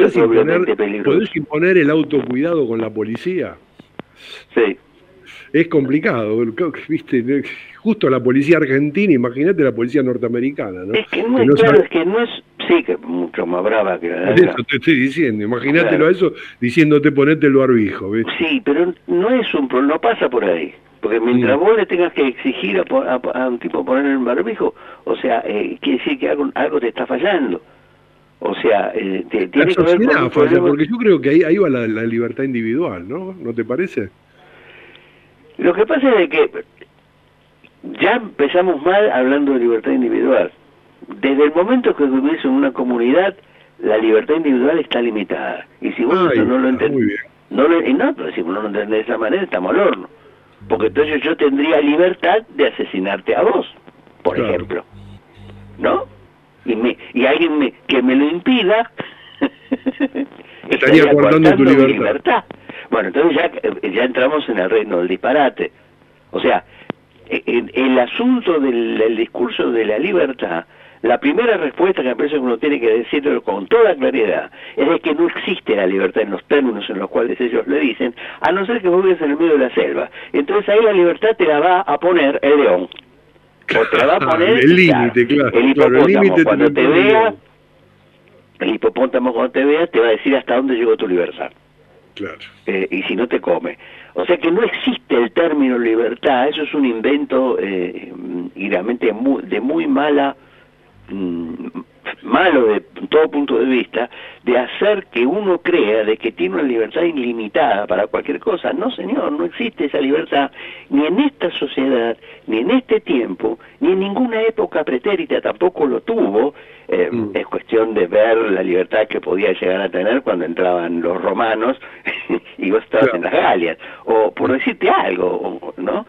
¿podés imponer el autocuidado con la policía? Sí. Es complicado, ¿viste? Justo la policía argentina, imagínate la policía norteamericana, ¿no? Es que no es, sí, que es mucho más brava que la... Eso te estoy diciendo, imagínatelo a eso diciéndote ponete el barbijo, ¿ves? Sí, pero no es no pasa por ahí, porque mientras vos le tengas que exigir a un tipo poner el barbijo, o sea, quiere decir que algo te está fallando. O sea, tiene que ver con porque yo creo que ahí va la libertad individual, ¿no? ¿No te parece? Lo que pasa es que ya empezamos mal hablando de libertad individual. Desde el momento que vivís en una comunidad, la libertad individual está limitada. Y si vos eso no lo entendés, pero si vos no lo entendés de esa manera, estamos al horno. Porque entonces yo tendría libertad de asesinarte a vos, por ejemplo. ¿No? Y alguien que me lo impida estaría guardando tu libertad. Bueno, entonces ya entramos en el reino del disparate. O sea, el asunto del discurso de la libertad, la primera respuesta que me parece que uno tiene que decirlo con toda claridad es de que no existe la libertad en los términos en los cuales ellos le dicen, a no ser que vos vivas en el medio de la selva. Entonces ahí la libertad te la va a poner el león. O te la va a poner el límite, el hipopótamo. Cuando te vea, el hipopótamo cuando te vea te va a decir hasta dónde llegó tu libertad. Claro. Y si no te come. O sea que no existe el término libertad, eso es un invento y realmente de muy mala malo de todo punto de vista, de hacer que uno crea de que tiene una libertad ilimitada para cualquier cosa. No, señor, no existe esa libertad, ni en esta sociedad, ni en este tiempo, ni en ninguna época pretérita tampoco lo tuvo. Es cuestión de ver la libertad que podía llegar a tener cuando entraban los romanos y vos estabas en las Galias, o por decirte algo, ¿no?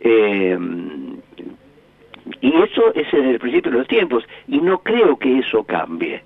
Y eso es en el principio de los tiempos, y no creo que eso cambie.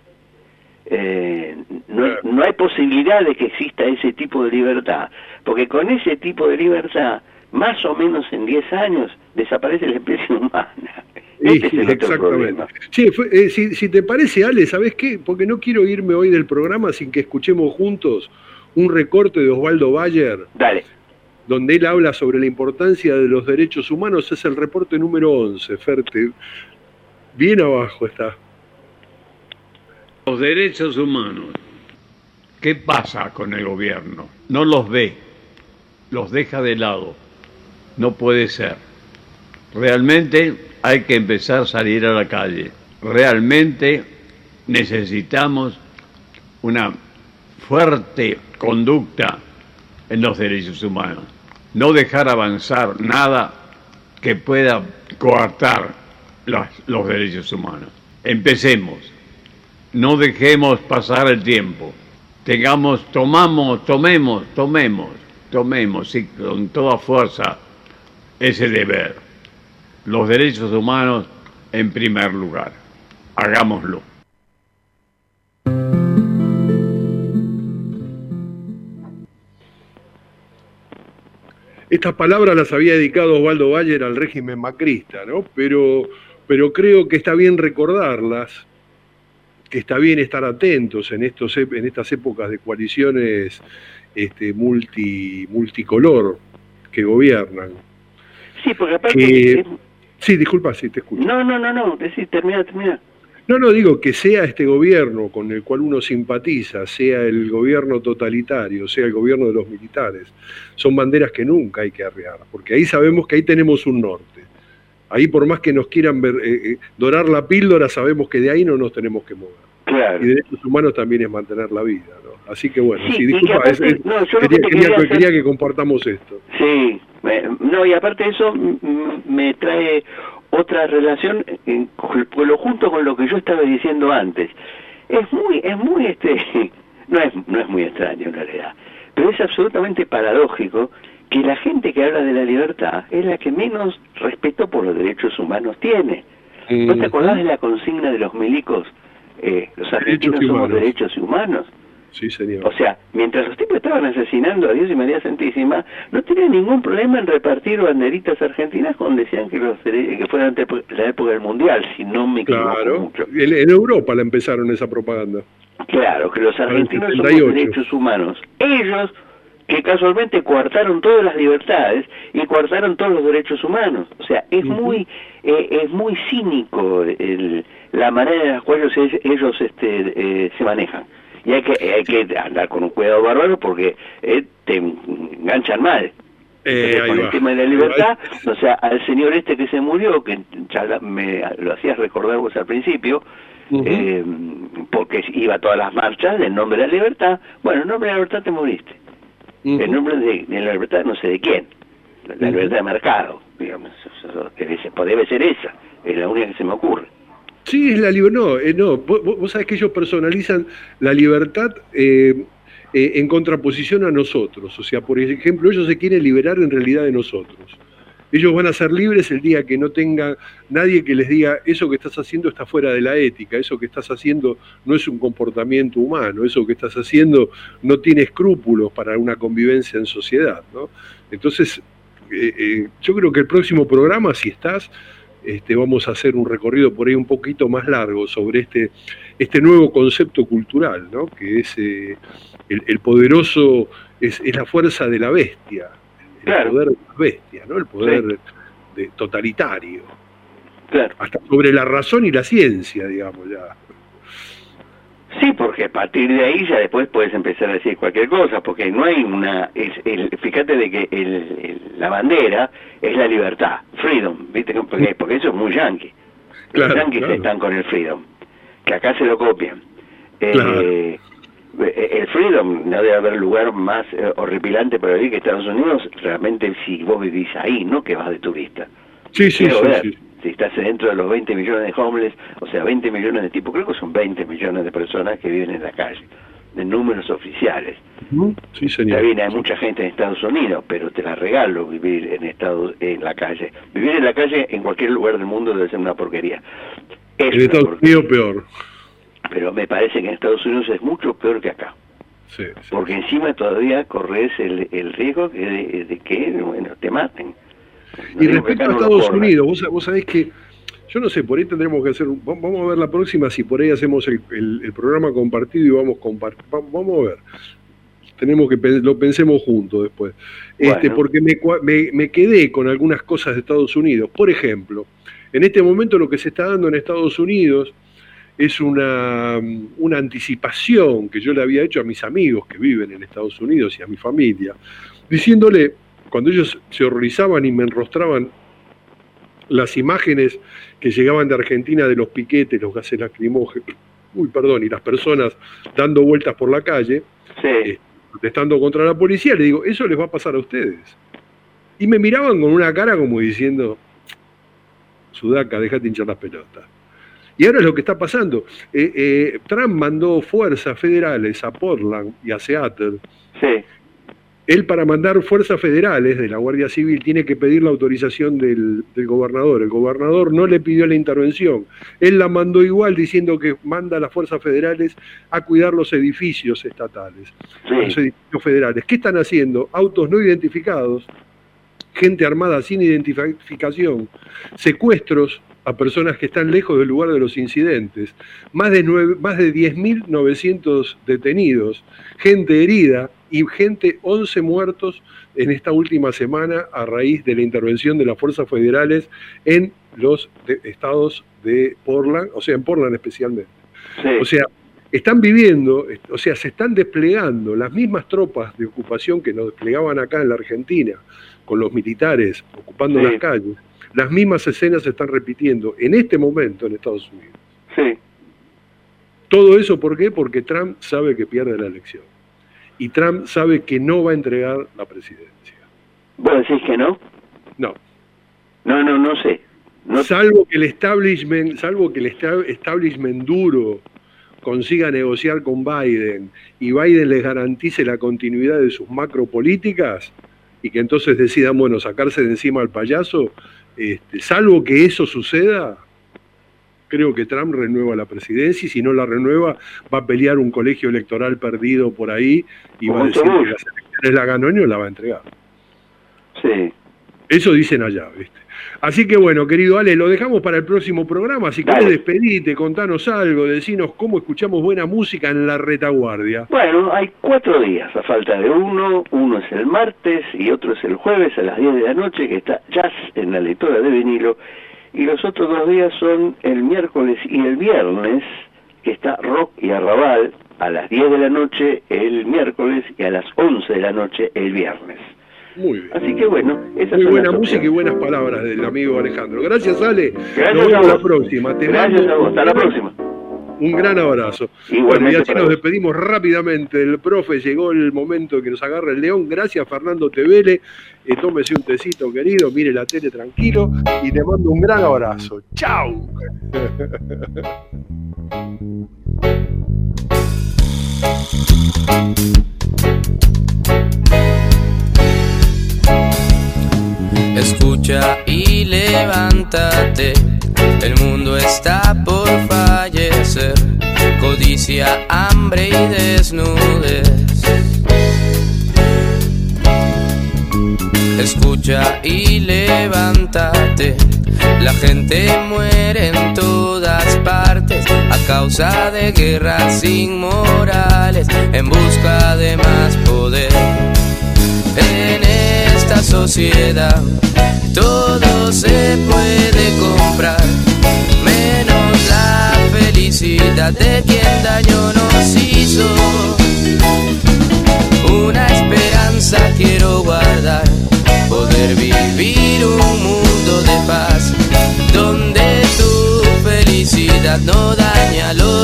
No hay posibilidad de que exista ese tipo de libertad, porque con ese tipo de libertad, más o menos en 10 años, desaparece la especie humana. Este es el otro problema. Sí, si te parece, Ale, ¿sabés qué? Porque no quiero irme hoy del programa sin que escuchemos juntos un recorte de Osvaldo Bayer. Dale. Donde él habla sobre la importancia de los derechos humanos. Es el reporte número 11, Ferte. Bien abajo está. Los derechos humanos. ¿Qué pasa con el gobierno? No los ve, los deja de lado. No puede ser. Realmente hay que empezar a salir a la calle. Realmente necesitamos una fuerte conducta en los derechos humanos. No dejar avanzar nada que pueda coartar los derechos humanos. Empecemos. No dejemos pasar el tiempo. Tomemos sí, con toda fuerza ese deber. Los derechos humanos en primer lugar. Hagámoslo. Estas palabras las había dedicado Osvaldo Bayer al régimen macrista, ¿no? Pero creo que está bien recordarlas, que está bien estar atentos en estas épocas de coaliciones multicolor que gobiernan. Sí, porque aparte... Sí, disculpa, sí, te escucho. No, sí, termina. No, digo que sea este gobierno con el cual uno simpatiza, sea el gobierno totalitario, sea el gobierno de los militares, son banderas que nunca hay que arrear, porque ahí sabemos que ahí tenemos un norte. Ahí por más que nos quieran dorar la píldora, sabemos que de ahí no nos tenemos que mover. Claro. Y derechos humanos también es mantener la vida, ¿no? Así que bueno, sí, disculpa, quería que compartamos esto. Sí, y aparte de eso me trae otra relación, junto con lo que yo estaba diciendo antes. No es muy extraño en realidad, pero es absolutamente paradójico que la gente que habla de la libertad es la que menos respeto por los derechos humanos tiene. ¿No te acordás de la consigna de los milicos? Los argentinos somos derechos humanos. Sí, señor. O sea, mientras los tipos estaban asesinando a Dios y María Santísima, no tenían ningún problema en repartir banderitas argentinas cuando decían que fue durante la época del Mundial, si no me equivoco mucho. En Europa la empezaron esa propaganda. Claro, que los argentinos somos derechos humanos. Ellos, que casualmente coartaron todas las libertades y coartaron todos los derechos humanos. O sea, es muy cínico la manera en la cual ellos se manejan. Y hay que andar con un cuidado bárbaro porque te enganchan mal. Con el tema de la libertad, o sea, al señor que se murió, que ya lo hacías recordar vos al principio, porque iba a todas las marchas del nombre de la libertad. Bueno, en nombre de la libertad te moriste. En nombre de la libertad no sé de quién. La libertad de mercado, digamos. Debe ser esa, es la única que se me ocurre. Sí, es la libertad. No, vos sabés que ellos personalizan la libertad en contraposición a nosotros. O sea, por ejemplo, ellos se quieren liberar en realidad de nosotros. Ellos van a ser libres el día que no tenga nadie que les diga eso que estás haciendo está fuera de la ética, eso que estás haciendo no es un comportamiento humano, eso que estás haciendo no tiene escrúpulos para una convivencia en sociedad, ¿no? Entonces, yo creo que el próximo programa, si estás... vamos a hacer un recorrido por ahí un poquito más largo sobre este nuevo concepto cultural, ¿no? Que es el poderoso, es la fuerza de la bestia, el poder de la bestia, ¿no? El poder totalitario. Claro. Hasta sobre la razón y la ciencia, digamos, ya. Sí, porque a partir de ahí ya después puedes empezar a decir cualquier cosa, porque no hay fíjate de que la bandera es la libertad, freedom, ¿viste? Porque eso es muy yankee. Los yankees están con el freedom. que acá se lo copian. Claro. El Freedom no debe haber lugar más decir para vivir que Estados Unidos, realmente si vos vivís ahí, no que vas de turista. Sí. Si estás dentro de los 20 millones de homeless, o sea, 20 millones de tipos, creo que son 20 millones de personas que viven en la calle, de números oficiales. Sí, señor. Está bien, hay mucha gente en Estados Unidos, pero te la regalo vivir en la calle. Vivir en la calle en cualquier lugar del mundo debe ser una porquería. En Estados Unidos peor. Pero me parece que en Estados Unidos es mucho peor que acá. Sí. Porque encima todavía corres el riesgo de que te maten. Y respecto a Estados Unidos, vos sabés que, yo no sé, por ahí tendremos que hacer, vamos a ver la próxima, si por ahí hacemos el programa compartido y vamos a ver. Tenemos que, lo pensemos juntos después. Bueno. Porque me quedé con algunas cosas de Estados Unidos. Por ejemplo, en este momento lo que se está dando en Estados Unidos es una anticipación que yo le había hecho a mis amigos que viven en Estados Unidos y a mi familia, diciéndole, cuando ellos se horrorizaban y me enrostraban las imágenes que llegaban de Argentina de los piquetes, los gases lacrimógenos, y las personas dando vueltas por la calle, protestando contra la policía, le digo, eso les va a pasar a ustedes. Y me miraban con una cara como diciendo, Sudaca, dejate hinchar las pelotas. Y ahora es lo que está pasando. Trump mandó fuerzas federales a Portland y a Seattle. Sí. Él, para mandar fuerzas federales de la Guardia Civil, tiene que pedir la autorización del gobernador. El gobernador no le pidió la intervención. Él la mandó igual, diciendo que manda a las fuerzas federales a cuidar los edificios estatales, los edificios federales. ¿Qué están haciendo? Autos no identificados, gente armada sin identificación, secuestros a personas que están lejos del lugar de los incidentes, más de 10.900 detenidos, gente herida y 11 muertos en esta última semana a raíz de la intervención de las fuerzas federales en los estados de Portland, o sea, en Portland especialmente. Sí. O sea, están viviendo, o sea, se están desplegando las mismas tropas de ocupación que nos desplegaban acá en la Argentina, con los militares ocupando las calles. Las mismas escenas se están repitiendo en este momento en Estados Unidos. Sí. Todo eso, ¿por qué? Porque Trump sabe que pierde la elección. Y Trump sabe que no va a entregar la presidencia. ¿Vos decís que no? No. No sé. No. Salvo que el establishment duro consiga negociar con Biden y Biden les garantice la continuidad de sus macropolíticas y que entonces decidan, bueno, sacarse de encima al payaso, salvo que eso suceda, creo que Trump renueva la presidencia, y si no la renueva va a pelear un colegio electoral perdido por ahí y va a decir que las elecciones la ganó y no la va a entregar. Sí. Eso dicen allá, ¿viste? Así que bueno, querido Ale, lo dejamos para el próximo programa. Si querés despedirte, contanos algo, decinos cómo escuchamos buena música en la retaguardia. Bueno, hay 4 días a falta de uno. Uno es el martes y otro es el jueves a las 10 de la noche, que está Jazz en la lectora de vinilo. Y los otros 2 días son el miércoles y el viernes, que está Rock y Arrabal a las 10 de la noche el miércoles y a las 11 de la noche el viernes. Muy bien. Así que bueno, esas muy son buena las música opciones. y buenas palabras del amigo Alejandro. Gracias, Ale. Gracias. Nos vemos la próxima. Gracias a vos. Hasta la próxima. Un gran abrazo. Bueno, y así nos despedimos rápidamente. El profe, llegó el momento que nos agarre el león. Gracias, Fernando Tevele. Tómese un tecito, querido. Mire la tele tranquilo. Y te mando un gran abrazo. ¡Chao! Escucha y levántate, el mundo está por fallecer, codicia, hambre y desnudez. Escucha y levántate, la gente muere en todas partes a causa de guerras inmorales en busca de más poder. En esta sociedad todo se puede comprar, menos la felicidad de quien daño nos hizo. Una esperanza quiero guardar, poder vivir un mundo de paz, donde tu felicidad no daña a los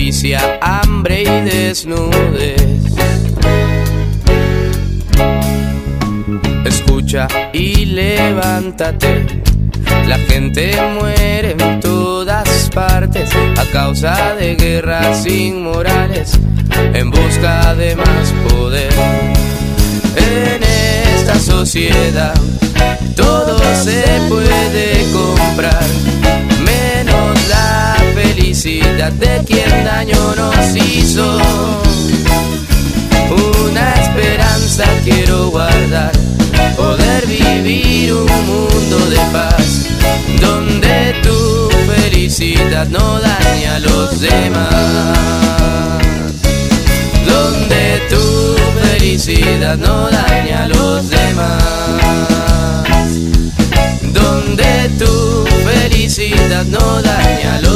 avaricia, hambre y desnudez. Escucha y levántate. La gente muere en todas partes a causa de guerras inmorales, en busca de más poder. En esta sociedad todo se puede comprar, menos la felicidad de quien daño nos hizo. Una esperanza quiero guardar, poder vivir un mundo de paz, donde tu felicidad no dañe a los demás, donde tu felicidad no dañe a los demás, donde tu felicidad no dañe a los demás.